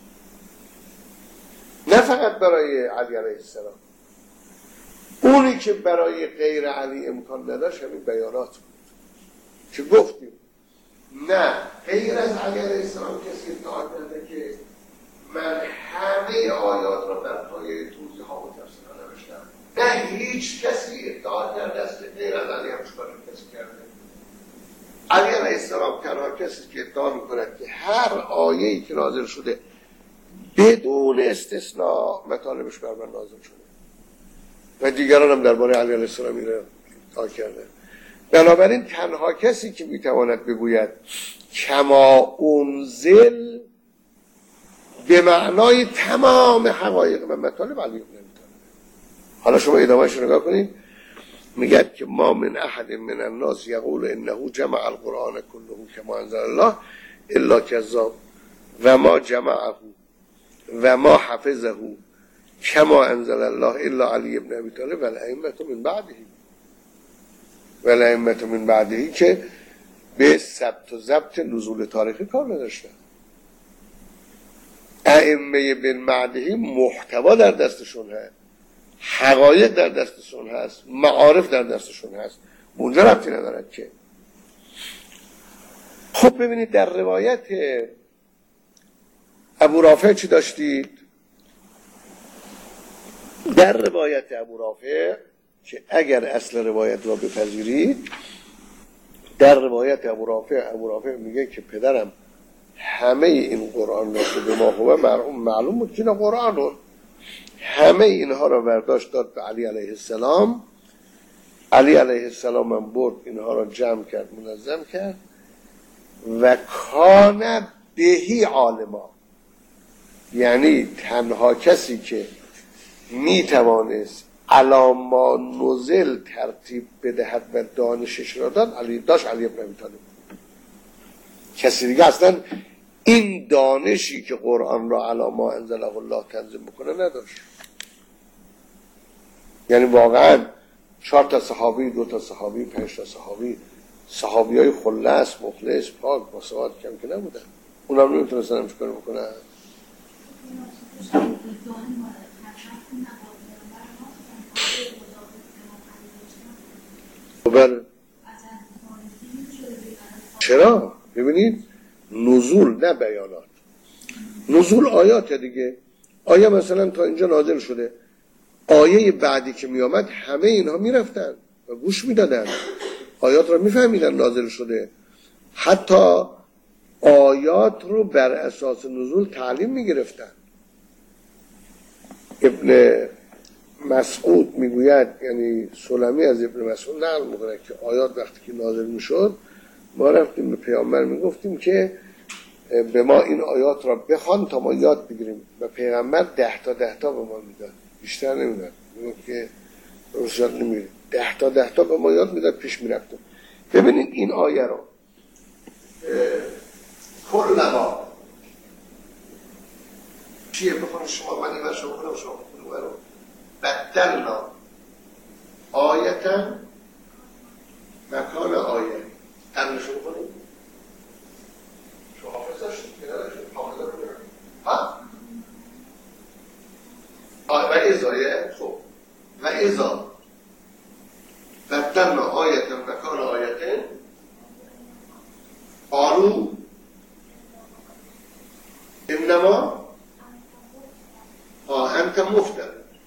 نه فقط برای علی علیه السلام. اونی که برای غیر علی امکان نداشت همین بیانات بود که گفتیم نه غیر از علی علیه السلام کسی ادعا کرده که من همه آیات را بر پایه توضیح ها و تفسیرها نوشتم، نه هیچ کسی ادعا کرده است که غیر از علی هم چکار کسی کرده. علی علیه السلام تنها کسی که ادعا میکند که هر آیه‌ای که نازل شده بدون استثناء مطالبش بر من نازل شده و دیگران هم درباره علی علیه السلام این را ادعا کرده. بنابراین تنها کسی که میتواند بگوید کما انزل به معنای تمام حقایق و مطالب علی ابن ابی طالب. حالا شما ادامهش رو نگاه کنید، میگه که ما من احد من الناس یقول انه جمع القرآن كله كما انزل الله الا كذاب و ما جمعه و ما حفظه كما انزل الله الا علی ابن ابی طالب و الائمه من بعده و الائمه من بعده که به ثبت و ضبط نزول تاریخی کار نداشتن. ائمه بن بعده محتوا در دستشون هست، حقایق در دستشون هست، معارف در دستشون هست، اونجا ربطی ندارد که. خب ببینید در روایت ابو رافع چی داشتید؟ در روایت ابو رافع که اگر اصل روایت را بپذیرید، در روایت ابو رافع ابو رافع میگه که پدرم همه این قرآن را که به ما خوبه معلوم بود که قرآن رو همه اینها را برداشت داد به علی علیه السلام. علی علیه السلام هم برد اینها را جمع کرد، منظم کرد و کان بهی عالما، یعنی تنها کسی که می توانست علاما نزل ترتیب بدهد و دانشش را داد علی داشت علی ابن ابی طالب. کسی دیگه اصلا این دانشی که قرآن را علاما انزله الله تنظیم بکنه نداشت. یعنی واقعا چهار تا صحابی، دو تا صحابی، پنج تا صحابی، صحابی های خلص، مخلص، پاک، باسواد کم که نبودن. اونا هم نمیتونستن هم چکار بکنن. بله. چرا؟ ببینید نزول نه بیانات. نزول آیات دیگه. آیه مثلا تا اینجا نازل شده، آیه بعدی که می آمد همه اینها می رفتن و گوش می دادن، آیات را می فهمیدن نازل شده، حتی آیات رو بر اساس نزول تعلیم می گرفتن. ابن مسعود می گوید، یعنی سلمی از ابن مسعود نقل می کنه که آیات وقتی که نازل می شد ما رفتیم به پیامبر می گفتیم که به ما این آیات را بخوان تا ما یاد بگیریم و پیغمبر ده تا ده تا به ما میداد، بیشتر نمیداد، میگفت که روز یاد نمیگیریم، ده تا ده تا به ما یاد میداد، پیش میرفتیم. ببینید این آیه رو کلما چیه بخونید شما، من این ورشو بخونم شما بخونید رو بدلنا آیتا مکان آیه ترنشو بخونید. شما حافظ داشتید که نداشتید حافظ رو بگرم ها؟ و ازایه خب و ازا بدلنا آیتا مکان آیتن قالو انما آه انت مفتر.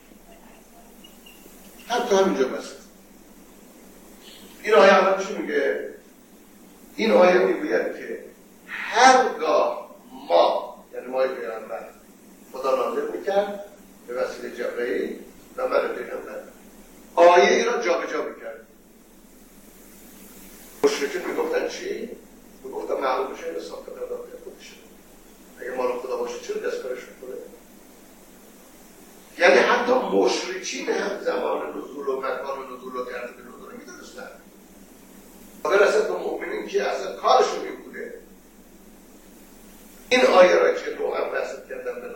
حتی همینجا بس این آیه اول چی میگه؟ این آیه میگوید که هرگاه ما، یعنی مای پیغمبر، خدا نازل میکرد به وسیله جبرئیل و من پیغمبر آیه ای را جا به جا میکرد. مشرکین میگفتن چی؟ میگفتن معلوم بشه به ساخت قدرات خودش، اگه مال خدا باشه چرا دستکارش میکنه؟ یعنی حتی مشرکین هم زمان نزول و مکان نزول و ترتیب نزول رو میدونستن. برسد به مؤمنین که اصلا کارشون این بوده. این آیه را که نوعا بحث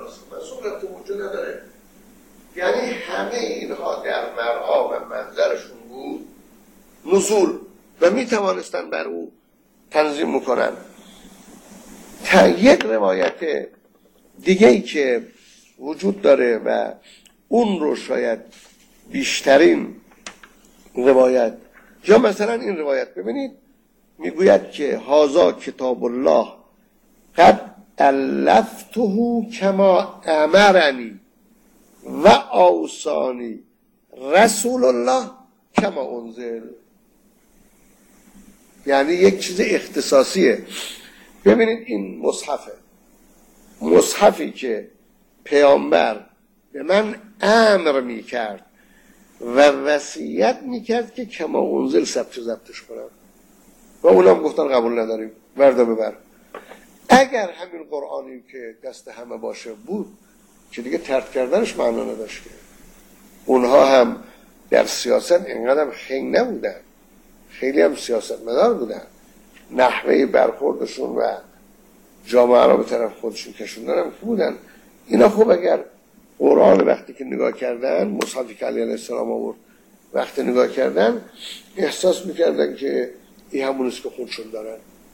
ناسخ منسوخ ربطی وجود نداره. یعنی همه اینها در مرعا و منظرشون بود نزول و می توانستن بر او تنظیم میکنن. تا یک روایت دیگه ای که وجود داره و اون رو شاید بیشترین روایت، یا مثلا این روایت ببینید میگوید که هازا کتاب الله قد الفته کما امرنی و اوصانی رسول الله کما انزل. یعنی یک چیز اختصاصیه. ببینید این مصحفه، مصحفی که پیامبر به من امر میکرد و وصیت میکرد که کما انزل ثبت ضبطش کنم و اونم گفتن قبول نداریم، وردا ببر. اگر همین قرآنی که دست همه باشه بود که دیگه ترک کردنش معنا نداشت. که اونها هم در سیاست اینقدر هم خنگ نبودن، خیلی هم سیاست مدار بودن، نحوه برخوردشون و جامعه را به طرف خودشون کشوندن هم بودن. اینا خوب اگر قرآن وقتی که نگاه کردن، مصحفی که علیه السلام آورد وقتی نگاه کردن احساس میکردن که این همونیست که خودشون دارن.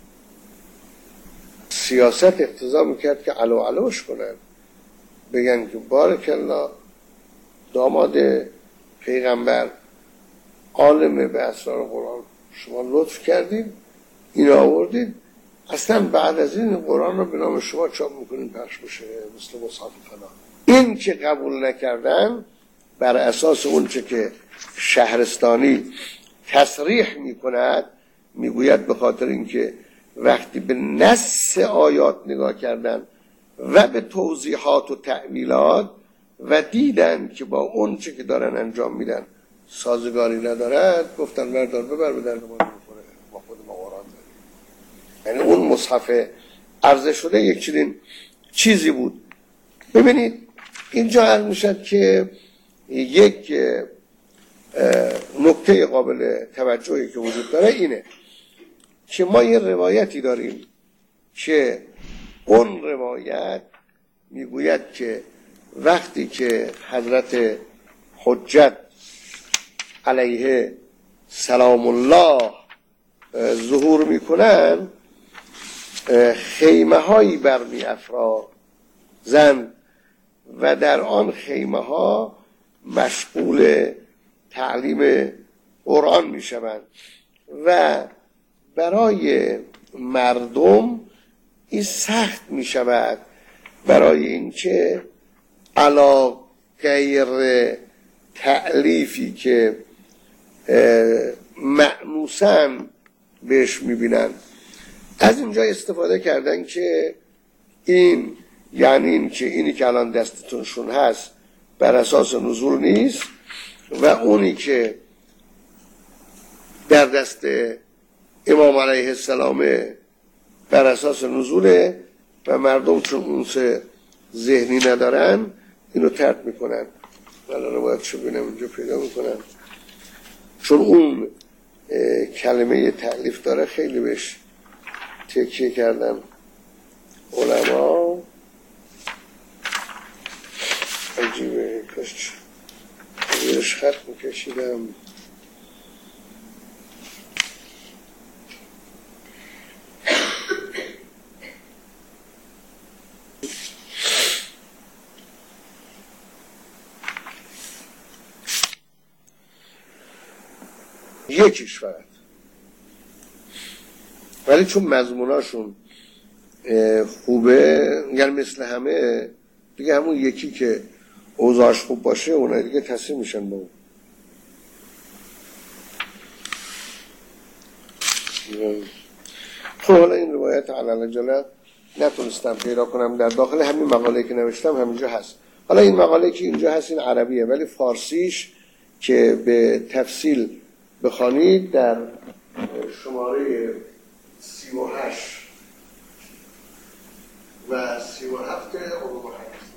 سیاست اقتضا میکرد که علو علوش کنن، بگن که بارک الله داماد پیغمبر عالم به اسرار قرآن، شما لطف کردید این آوردید، اصلا بعد از این قرآن رو به نام شما چاپ میکنین پخش بشه مثل مصحف فلان. این که قبول نکردن بر اساس اون چه که شهرستانی تصریح میکند، میگوید به خاطر اینکه وقتی به نص آیات نگاه کردن و به توضیحات و تعمیلات و دیدن که با اون چه که دارن انجام میدن سازگاری ندارد، گفتن بردار ببر به درد ما نمیخوره، ما خود ما قرآن داریم. یعنی اون مصحف عرضه شده یک چنین چیزی بود. ببینید اینجا عرض میشد که یک نکته قابل توجهی که وجود داره اینه که ما یه روایتی داریم که اون روایت میگوید که وقتی که حضرت حجت علیه سلام الله ظهور میکنن، خیمه هایی برمی افرازند و در آن خیمه ها مشغول تعلیم قرآن میشوند و برای مردم این سخت میشود برای اینکه علا غیر تألیفی که مأنوساً بهش میبینن، از اینجا استفاده کردن که این یعنی این که اینی که الان دستتونشون هست بر اساس نزول نیست و اونی که در دست امام علیه السلام بر اساس نزوله و مردم چون اون سه ذهنی ندارن اینو ترک میکنن. ولی روایت شو بینم اینجا پیدا میکنن، چون اون کلمه تألیف داره خیلی بهش تکیه کردن علما. عجیبه، کاش زیرش خط میکشیدم. یکیش فقط، ولی چون مضموناشون خوبه یعنی مثل همه دیگه، همون یکی که اوضاعش خوب باشه اونها دیگه تصمیم میشن با اون. خب حالا این روایت علالجاله نتونستم پیدا کنم، در داخل همین مقاله که نوشتم همینجا هست. حالا این مقاله که اینجا هست این عربیه، ولی فارسیش که به تفصیل بخوانید در شماره سی و هشت و سی و هفت علوم حدیث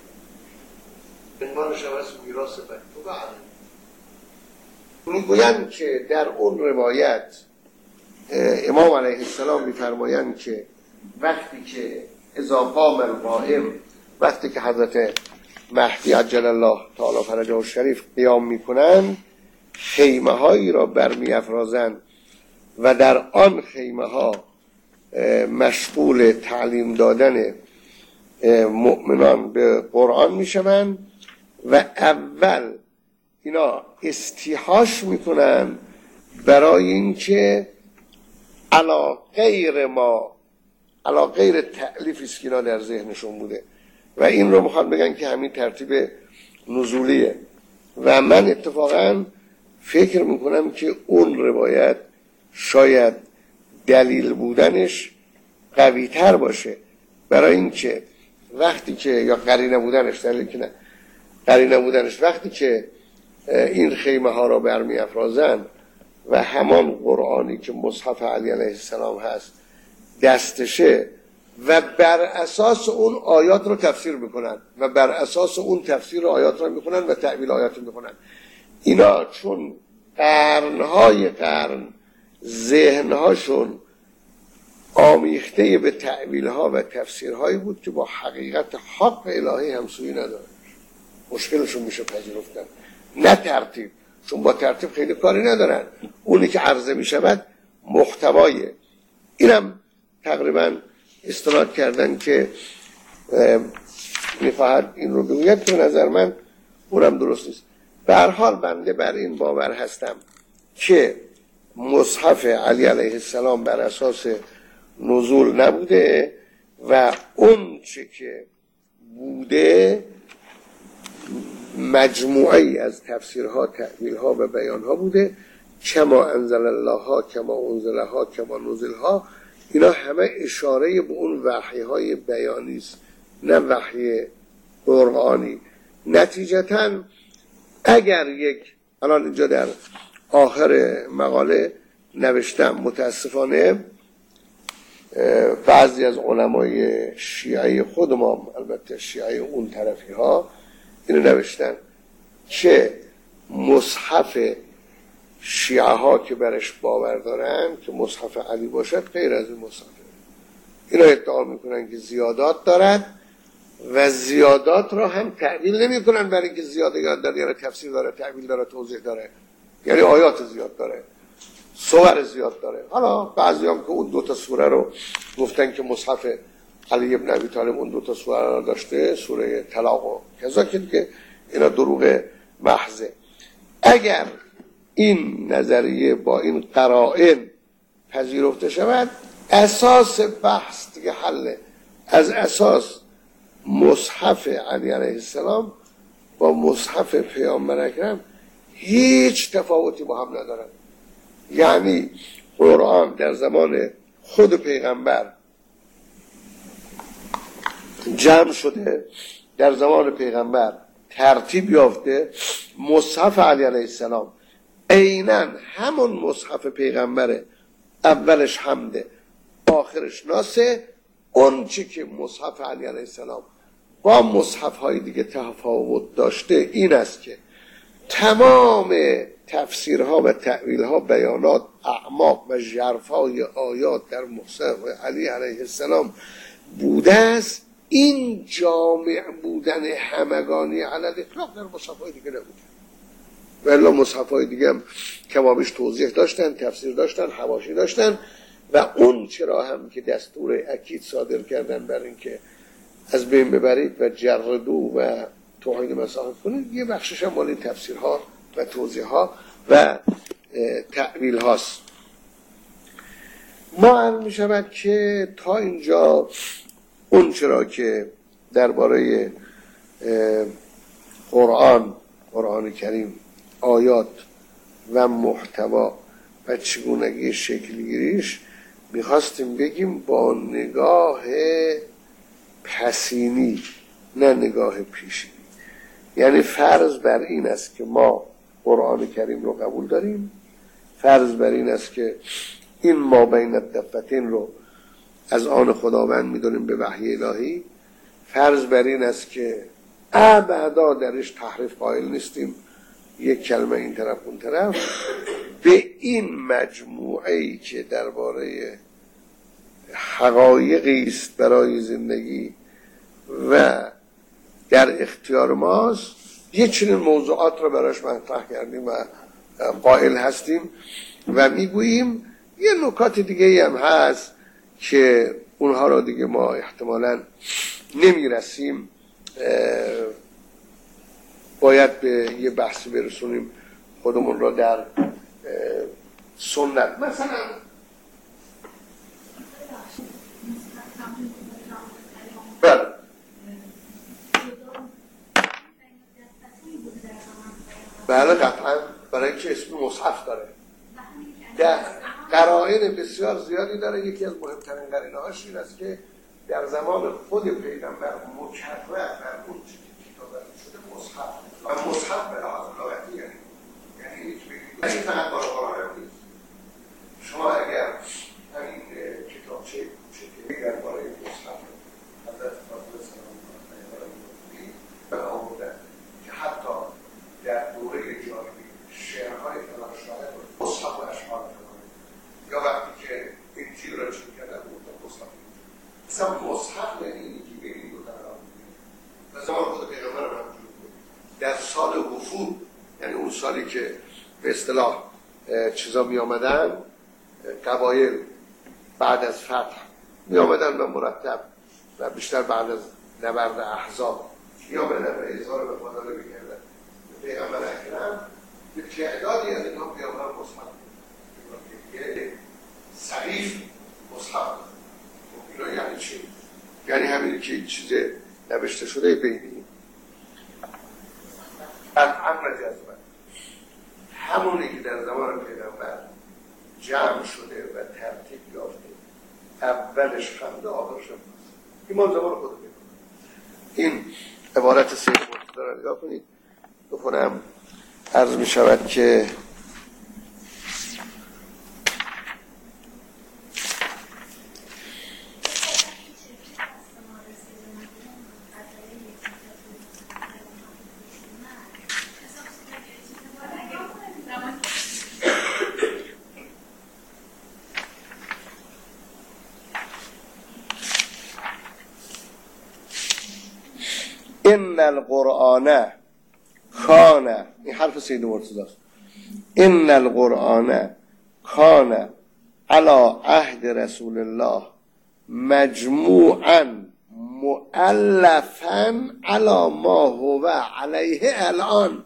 عنوانش هم از میراث مکتوب عربی. میگویند که در اون روایت امام علیه السلام میفرمایند که وقتی که اذا قام القائم وقتی که حضرت مهدی عجل الله تعالی فرجه الشریف قیام میکنن، خیمه هایی را برمی افرازن و در آن خیمه ها مشغول تعلیم دادن مؤمنان به قرآن میشوند و اول اینا استیحاش میکنن برای اینکه علا غیر ما علا غیر تألیفی است که اینا در ذهنشون بوده و این رو میخوان بگن که همین ترتیب نزولیه. و من اتفاقا فکر میکنم که اون روایت شاید دلیل بودنش قوی تر باشه، برای اینکه وقتی که یا قرینه بودنش دلیل که نه قرینه بودنش وقتی که این خیمه ها را برمی افرازن و همان قرآنی که مصحف علی علیه السلام هست دستشه و بر اساس اون آیات رو تفسیر میکنن و بر اساس اون تفسیر آیات رو میکنن و تعبیل آیات رو میکنن. اینا چون قرنهای قرن ذهنهاشون آمیخته به تعبیلها و تفسیرهایی بود که با حقیقت حق الهی همسویی نداره، مشکلشون میشه پذیرفتن، نه ترتیب، چون با ترتیب خیلی کاری ندارن، اونی که عرضه میشود محتوایه. اینم تقریبا استناد کردن که میخواهد این رو بگوید که نظر من اونم درست نیست. به هر حال بنده بر این باور هستم که مصحف علی علیه السلام بر اساس نزول نبوده و اون چه که بوده مجموعی از تفسیرها، تأویلها و بیانها بوده، کما انزل الله ها، کما انزل ها، کما نزل ها. اینا همه اشاره به اون وحی های بیانی است، نه وحی قرآنی. نتیجتاً اگر یک، الان اینجا در آخر مقاله نوشتم، متاسفانه بعضی از علمای شیعه خود ما، البته شیعه اون طرفی ها، اینو نوشتن که مصحف شیعه ها که برش باور دارن که مصحف علی باشد غیر از این مصحفه. اینا ادعا میکنن که زیادات دارد و زیادات را هم تعبیل نمی کنن برای اینکه زیاده یاد داره، یعنی تفسیر داره، تعبیل داره، توضیح داره، یعنی آیات زیاد داره، سور زیاد داره. حالا بعضی هم که اون دو تا سوره رو گفتن که مصحف علی ابن ابی طالب اون دو تا سوره رو داشته، سوره طلاق و کذا، که اینا دروغ محضه. اگر این نظریه با این قرائن پذیرفته شود، اساس بحث دیگه حله. از اساس مصحف علی علیه السلام با مصحف پیامبر اکرم هیچ تفاوتی با هم ندارن. یعنی قرآن در زمان خود پیغمبر جمع شده، در زمان پیغمبر ترتیب یافته، مصحف علی علیه السلام عیناً همون مصحف پیغمبره، اولش حمده آخرش ناسه. اون چی که مصحف علی علیه السلام با مصحف های دیگه تفاوت داشته این است که تمام تفسیرها و تأویلها، بیانات اعماق و ژرفای آیات در مصحف علی علیه السلام بوده است. این جامع بودن همگانی علی الاطلاق در مصحف های دیگه نبوده. ولی مصحف های دیگه هم کمابیش توضیح داشتن، تفسیر داشتن، حواشی داشتن و اون چرا هم که دستور اکید صادر کردن بر این که از بین ببرید و جردو و توحید مصاحف کنید، یه بخشش هم مالی تفسیرها و توضیحها و تأویل هاست. ما هم می شود که تا اینجا اون چرا که درباره قرآن قرآن کریم، آیات و محتوا و چگونگی شکلگیریش میخواستیم بگیم با نگاه پسینی، نه نگاه پیشینی. یعنی فرض بر این است که ما قرآن کریم رو قبول داریم، فرض بر این است که این ما بین الدفتین رو از آن خداوند میدونیم به وحی الهی، فرض بر این است که ابدا درش تحریف قائل نیستیم، یک کلمه این طرف اون طرف. به این مجموعه‌ای که درباره حقایقی است برای زندگی و در اختیار ماست، یه چنین موضوعات رو براش مطرح کردیم و قائل هستیم و میگوییم یه نکات دیگه هم هست که اونها رو دیگه ما احتمالاً نمیرسیم، باید به یه بحثی برسونیم خودمون رو در سنت. مثلا بله بله قطعا، برای اینکه اسم مصحف داره، در قرائن بسیار زیادی داره. یکی از مهمترین قرینه‌هاش این است که در زمان خود پیغمبر مکرر بر اون کتاب شده مصحف و مصحف به لحاظ لغوی یعنی یعنی هیچ بگید این فقط بار قرآن نیست. شما اگر همین کتابچه کوچکی درباره مصحف حضرت فاطمه سلام الله علیها به آمدن که حتی در دوره جاهلی شعرهای فلان شاعر مصحف و اشعار کنید، یا وقتی که انجیل را چون کردن بود مصحف مثلا مصحف یعنی اینی که بین این دو قرار بودید و زمان خود پیغمبر هم همجور بود. در سال وفود، یعنی اون سالی که به اصطلاح چیزا می آمدن، قبایل بعد از فتح می آمدن و مرتب و بیشتر بعد از نبرد احزاب می آمدن و اظهار وفاداری می‌کردن به پیغمبر اکرم. به تعدادی از اینها پیغمبر مصحف یه صحیف مصحف. اینا یعنی چی؟ یعنی همینی که این چیز نوشته شده بینی قطعا مجزمه همونی که در زمان پیغمبر جمع شده و ترتیب یافته، اولش خنده آخرش هم این ما زمان خود میکنم. این عبارت سید مرتضی را نگاه کنید. بکنم عرض می شود که ان القرآن کان، این حرف سید مرتضی است، ان القرآن کان علی عهد رسول الله مجموعا مؤلفا علی ما هو علیه الان.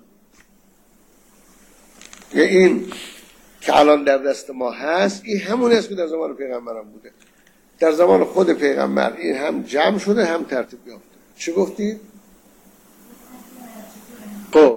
این که الان در دست ما هست این همون است که در زمان پیغمبرم بوده. در زمان خود پیغمبر این هم جمع شده هم ترتیب یافته. چی گفتید؟ خب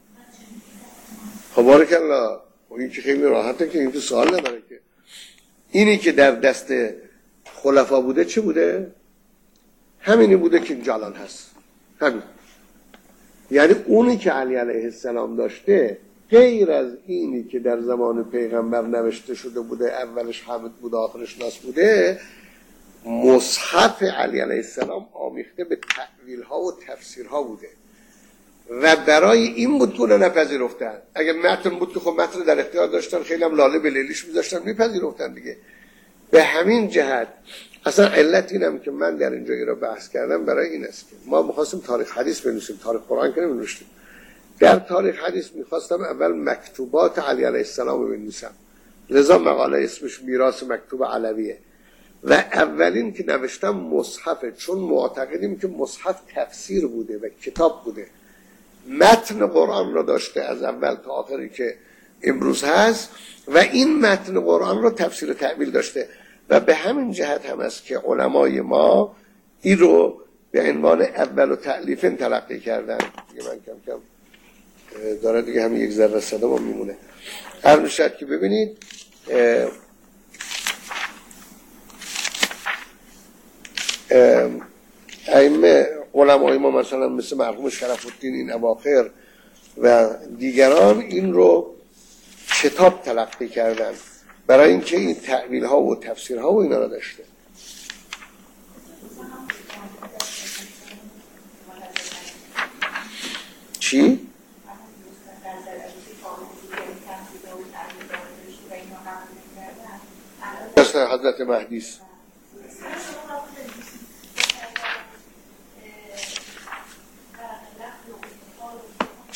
خب بارک الله. این که خیلی راحته که این تو سوال نداره که اینی که در دست خلفا بوده چی بوده؟ همینی بوده که جلال هست، همین. یعنی اونی که علی علیه السلام داشته غیر از اینی که در زمان پیغمبر نوشته شده بوده، اولش حمد بوده آخرش ناس بوده، مصحف علی علیه السلام آمیخته به تأویل ها و تفسیر ها بوده و برای این بود که اونا نپذیرفتن. اگر متن بود که خب متن در اختیار داشتن، خیلی هم لاله به لیلیش میذاشتن میپذیرفتن دیگه. به همین جهت اصلا علت اینم که من در اینجا را بحث کردم برای این است که ما میخواستیم تاریخ حدیث بنویسیم، تاریخ قرآن که نمی‌نوشتیم. در تاریخ حدیث میخواستم اول مکتوبات علی علیه السلام رو بنویسم، لذا مقاله اسمش میراث مکتوب علویه و اولین که نوشتم مصحفه، چون معتقدیم که مصحف تفسیر بوده و کتاب بوده، متن قرآن را داشته از اول تا آخری که امروز هست و این متن قرآن را تفسیر و تأویل داشته و به همین جهت هم است که علمای ما این رو به عنوان اول و تألیف تلقی کردن. دیگه من کم کم داره دیگه همین یک ذره صدا ما میمونه. هر نشد که ببینید ائمه علمای ما مثلا مثل مرحوم شرف الدین این اواخر و دیگران این رو کتاب تلقی کردن برای اینکه این تأویل ها و تفسیر ها و اینا را داشته. چی؟ دست حضرت مهدیست.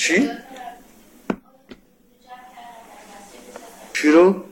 چی؟ چی رو؟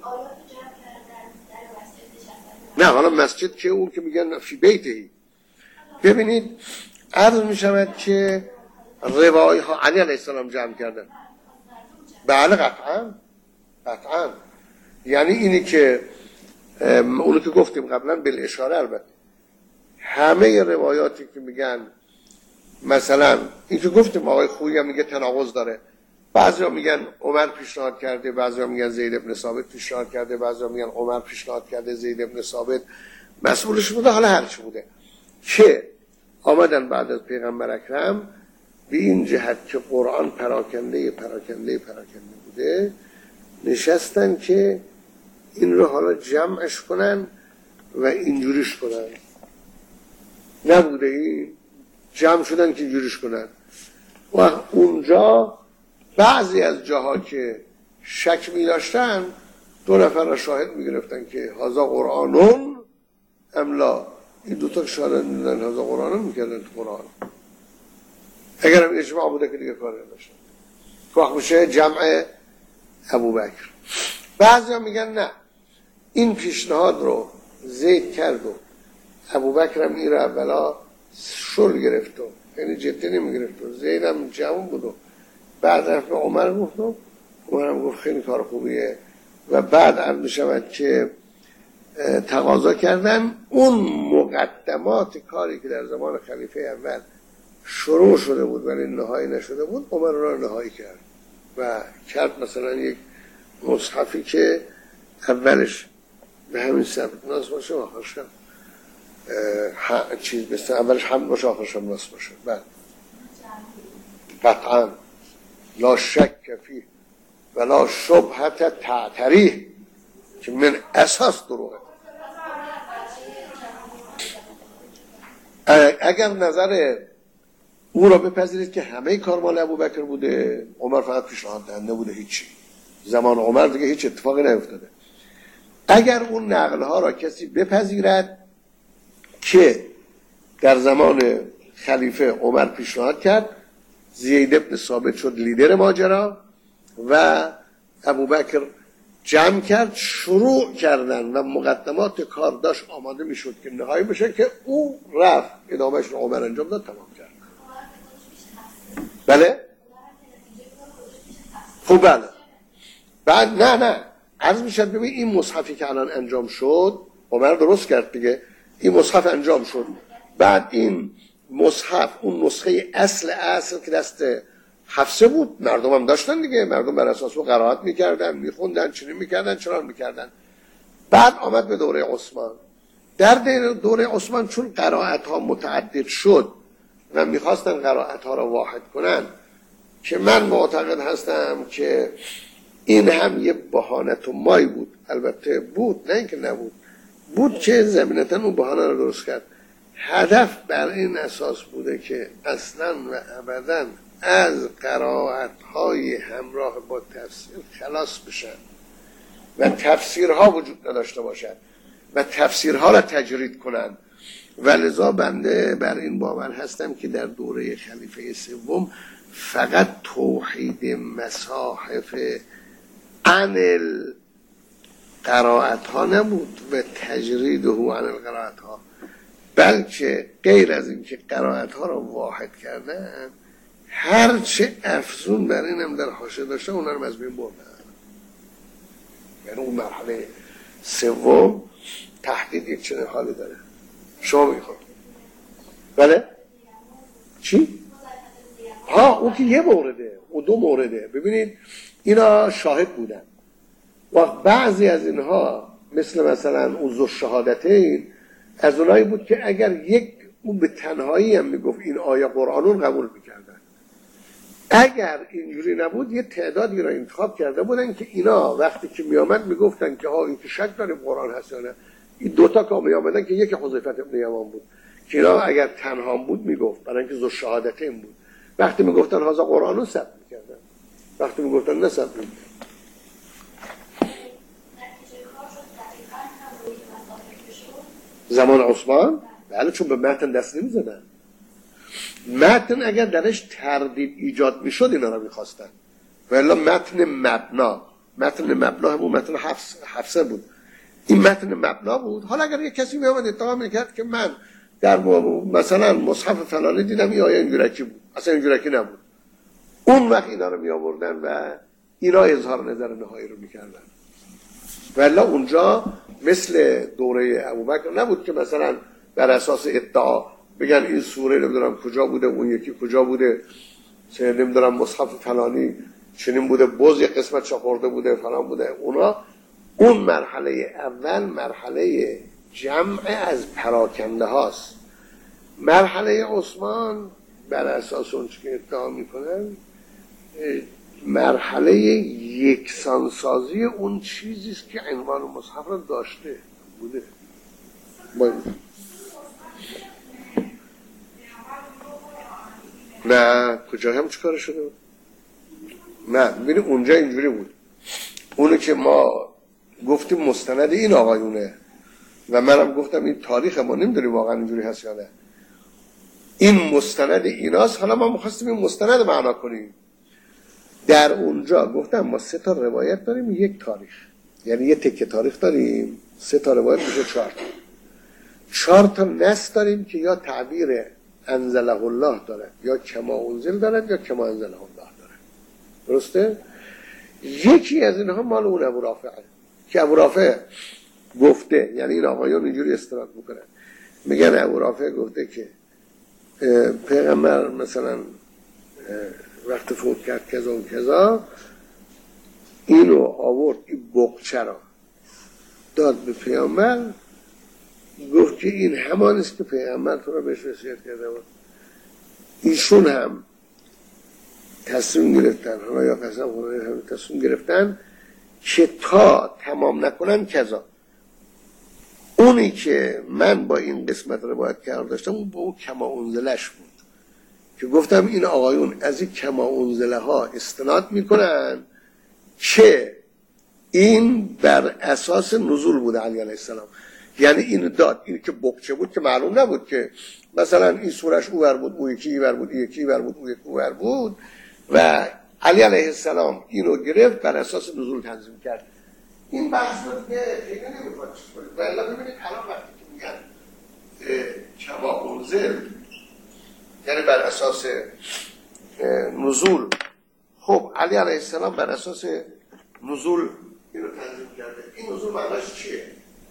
نه حالا مسجد که اون که میگن فی بیتهی. ببینید عرض میشود که روای ها علی علیه السلام جمع کردن. بله قطعا قطعا. یعنی اینی که اونو که گفتیم قبلا بالاشاره، البته همه روایاتی که میگن مثلا این که گفتیم آقای خویی هم میگه تناقض داره، بعضی ها میگن عمر پیشنهاد کرده، بعضی ها میگن زید ابن ثابت پیشنهاد کرده، بعضی ها میگن عمر پیشنهاد کرده، زید ابن ثابت مسئولش بوده، حالا هرچی بوده که آمدن بعد از پیغمبر اکرم به این جهت که قرآن پراکنده پراکنده پراکنده بوده، نشستن که این رو حالا جمعش کنن و اینجوریش کنن. نبوده این جمع شدن که اینجوریش کنن و اونجا بعضی از جاها که شک می داشتن دو نفر را شاهد می گرفتن که هذا قرآنون املا، این دوتا شاهد می دادن هذا قرآنون می کردن تو قرآن. اگر هم اجماع بوده که دیگه کار نداشتن که وقت میشه جمع ابوبکر. بعضی هم میگن نه این پیشنهاد رو زید کرد و ابوبکر هم این رو اولا شل گرفت و یعنی جدی نمی گرفت و زید هم جوان بود و بعد رفت به عمر گفت و عمر هم گفت خیلی کار خوبیه و بعد عرض می شود که تقاضا کردن اون مقدمات کاری که در زمان خلیفه اول شروع شده بود ولی نهایی نشده بود عمر را نهایی کرد و کرد مثلا یک مصحفی که اولش به همین سبت ناس باشه و آخرش چیز بسته، اولش حمد باشه آخرش هم ناس باشه. بعد قطعا لا شک فیه ولا شبهت تعتریه که من اساس دروغه. اگر نظر او را بپذیرید که همه کار مال ابوبکر بوده، عمر فقط پیشنهاد دهنده بوده، هیچی زمان عمر دیگه هیچ اتفاقی نیفتاده. اگر اون نقل ها را کسی بپذیرد که در زمان خلیفه عمر پیشنهاد کرد، زید ابن ثابت شد لیدر ماجرا و ابوبکر جمع کرد، شروع کردن و مقدمات کار داشت آماده میشد که نهایی بشه که او رفت ادامهش رو عمر انجام داد، تمام کرد. بله خب بله. بعد نه نه عرض میشد ببین این مصحفی که الان انجام شد عمر درست کرد دیگه، این مصحف انجام شد، بعد این مصحف اون نسخه اصل اصل که دست حفصه بود مردم هم داشتن دیگه، مردم بر اساس او قرائت میکردن میخوندن چنین میکردن چنان میکردن. بعد آمد به دوره عثمان، در دوره عثمان چون قرائت ها متعدد شد و میخواستن قرائت ها را واحد کنن که من معتقد هستم که این هم یه بهانت و مای بود، البته بود نه اینکه نبود، بود که زمینتا اون بهانه رو درست کرد. هدف بر این اساس بوده که اصلا و ابدا از قرائت‌های همراه با تفسیر خلاص بشن و تفسیرها وجود نداشته باشد و تفسیرها را تجرید کنند. و لذا بنده بر این باور هستم که در دوره خلیفه سوم فقط توحید مصاحف عن القرائت ها نبود و تجرید هو عن القرائت ها، بلکه غیر از این که قرائت ها را واحد کردن هرچه افزون بر اینم در حاشیه داشته اونا رو از بین بردن. یعنی اون مرحله سوم تحدید یک چنین حالی داره. شما میخواد بله چی؟ ها اون که یه مورده، اون دو مورده. ببینید اینا شاهد بودن و بعضی از اینها مثل مثلا اون ذو الشهادتین از اونایی بود که اگر یک اون به تنهایی هم میگفت این آیه قرآنون قبول میکردن. اگر اینجوری نبود یه تعدادی را انتخاب کرده بودن که اینا وقتی که میامد میگفتن که ها این که شک داریم قرآن هست یا نه. این دوتا که میامدن که یکی حذیفه ابن یمان بود که اینا اگر تنها بود میگفت، برای اینکه ذو الشهادتین بود. وقتی میگفتن هذا قرآنون ثبت میکردن، وقتی میگفتن نه ثبت میکردن. زمان عثمان بله چون به متن دست نمیزدن. متن اگر درش تردید ایجاد میشد اینا رو میخواستن، ولی متن مبنا، متن مبنا همون متن حفص حفصه بود، این متن مبنا بود. حالا اگر یک کسی میامد ادعا میکرد که من در مثلا مصحف فلانی دیدم این آیه اینجورکی بود، اصلا اینجورکی نبود، اون وقت اینا رو میآوردن و اینا اظهار نظر نهایی رو میکردن. ولی اونجا مثل دوره ابوبکر نبود که مثلا بر اساس ادعا بگن این سوره نمیدونم کجا بوده، اون یکی کجا بوده، چه نمیدونم مصحف فلانی چنین بوده، بز یک قسمت چاپورده بوده فلان بوده. اونا اون مرحله اول مرحله جمع از پراکنده هاست. مرحله عثمان بر اساس اون که ادعا میکنن مرحله یکسانسازی اون چیزی است که عنوان مصحف رو داشته بوده. باید. نه کجا هم چیکار شده بود؟ نه ببینید اونجا اینجوری بود، اونو که ما گفتیم مستند این آقایونه و منم گفتم این تاریخ ما نمیدونیم واقعا اینجوری هست یا نه، این مستند ایناست. حالا ما می‌خواستیم این مستند معنا کنیم. در اونجا گفتم ما سه تا روایت داریم یک تاریخ، یعنی یه تکه تاریخ داریم، سه تا روایت میشه چهار تا. چهار تا نص داریم که یا تعبیر انزله الله داره یا کما انزل داره یا کما انزله الله داره. درسته؟ یکی از اینها مال اون ابو رافعه که ابو رافع گفته، یعنی این آقایون اینجوری استناد میکنن، میگن ابو رافع گفته که پیغمبر مثلا وقت فوت کرد کذا و کذا، اینو آورد این بقچه را داد به پیغمبر، گفت که این همان است که پیغمبر تو را بهش وصیت کرده بود. ایشون هم تصمیم گرفتن، حالا یا قسم خدایی هم تصمیم گرفتن که تا تمام نکنن کذا. اونی که من با این قسمت رو باید کار داشتم اون با اون کما انزلش بود که گفتم این آقایون از این کما انزله ها استناد میکنن که این بر اساس نزول بود علی علیه السلام. یعنی این داد، این که بقچه بود که معلوم نبود که مثلا این سورش اوور بود، او یکی ایور بود، این یکی ایور بود، او یکی اوور بود و علی علیه السلام اینو گرفت بر اساس نزول تنظیم کرد. این بحث رو دیگه خیلی نمیخواد چیز کنید. و الا ببینید الان وقتی که میگن کما انزل یعنی بر اساس نزول، خب علی علیه السلام بر اساس نزول اینو تنظیم کرده. این نزول معناش چیه؟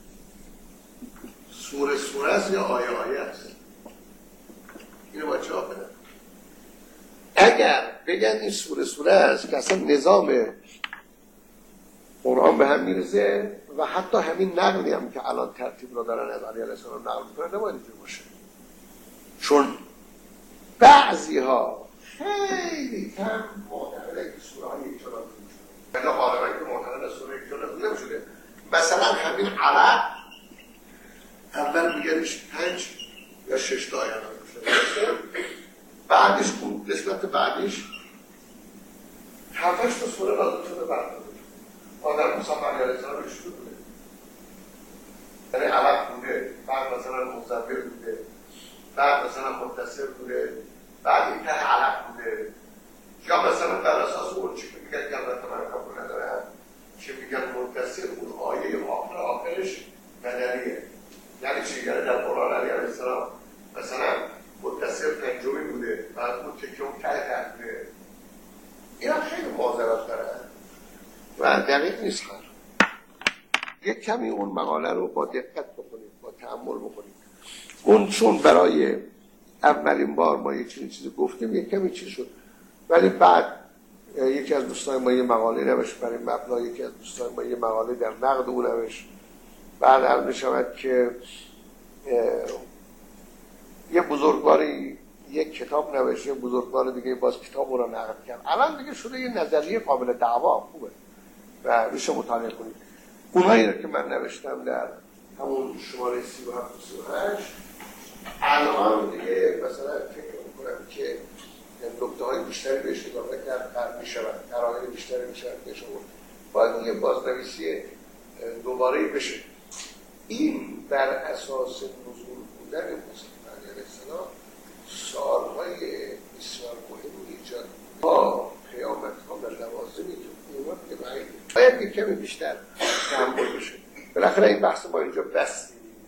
سوره سوره است یا آیه آیه است؟ اینو باید جواب بدن. اگر بگن این سوره سوره است که اصلا نظام قرآن به هم میرزه و حتی همین نقلی هم که الان ترتیب رو دارن از علی علیه السلام نقل میکنن نباید اینجور باشه، چون بعضی ها خیلی کم معتقده که سوره های یک جانب نمیشونه، بلا غالبا که معتقده سوره یک جانب نمیشونه. مثلا همین علق اول میگنش پنج یا شش تا آیه نمیشونه، بعدش قسمت بعدش هفتش تا سوره لازم شده برداره آدم مصحف علی علیه السلام رو شروع بوده، یعنی علق بوده، بعد مثلا مزمل بوده، بعد مثلا متصل بوده، بعد این ته علق بوده، یا مثلا بر اساس اون چی که میگن که البته من قبول ندارم که میگن متصل اون آیه آخر آخرش بدلیه. یعنی چی؟ یعنی در قرآن علی علیه السلام مثلا متصل پنجمی بوده، بعد اون تکه اون ته ته بوده. اینا خیلی معذرت دارن و دقیق نیست. خواهر یک کمی اون مقاله رو با دقت بکنید، با تأمل بکنید. اون چون برای اولین بار ما یک چیزی گفتیم یک کمی چیز شد، ولی بعد یکی از دوستان ما یه مقاله نوشت برای مبنا، یکی از دوستان ما یه مقاله در نقد اون نوشت. بعد عرض می‌شود که یه بزرگواری یک کتاب نوشت، یه بزرگوار دیگه باز کتاب رو نقد کرد. الان دیگه شده یه نظریه قابل دعوا، خوبه و میشه مطالعه کنید. اونایی رو که من نوشتم در همون شماره سی و هفت و سی و هشت الان دیگه مثلا فکر میکنم که نکته های بیشتری بهش اضافه کرد میشود، قرائن بیشتری میشود بهش آورد، باید یه بازنویسی دوباره بشه. این بر اساس نزول بودن مصطفی علیه السلام سوالهای بسیار مهمی ایجاد با پیامدها و لوازمی که اومد که باید باید یک کمی بیشتر تحمل بشه. بالاخره این بحث ما اینجا بستیم.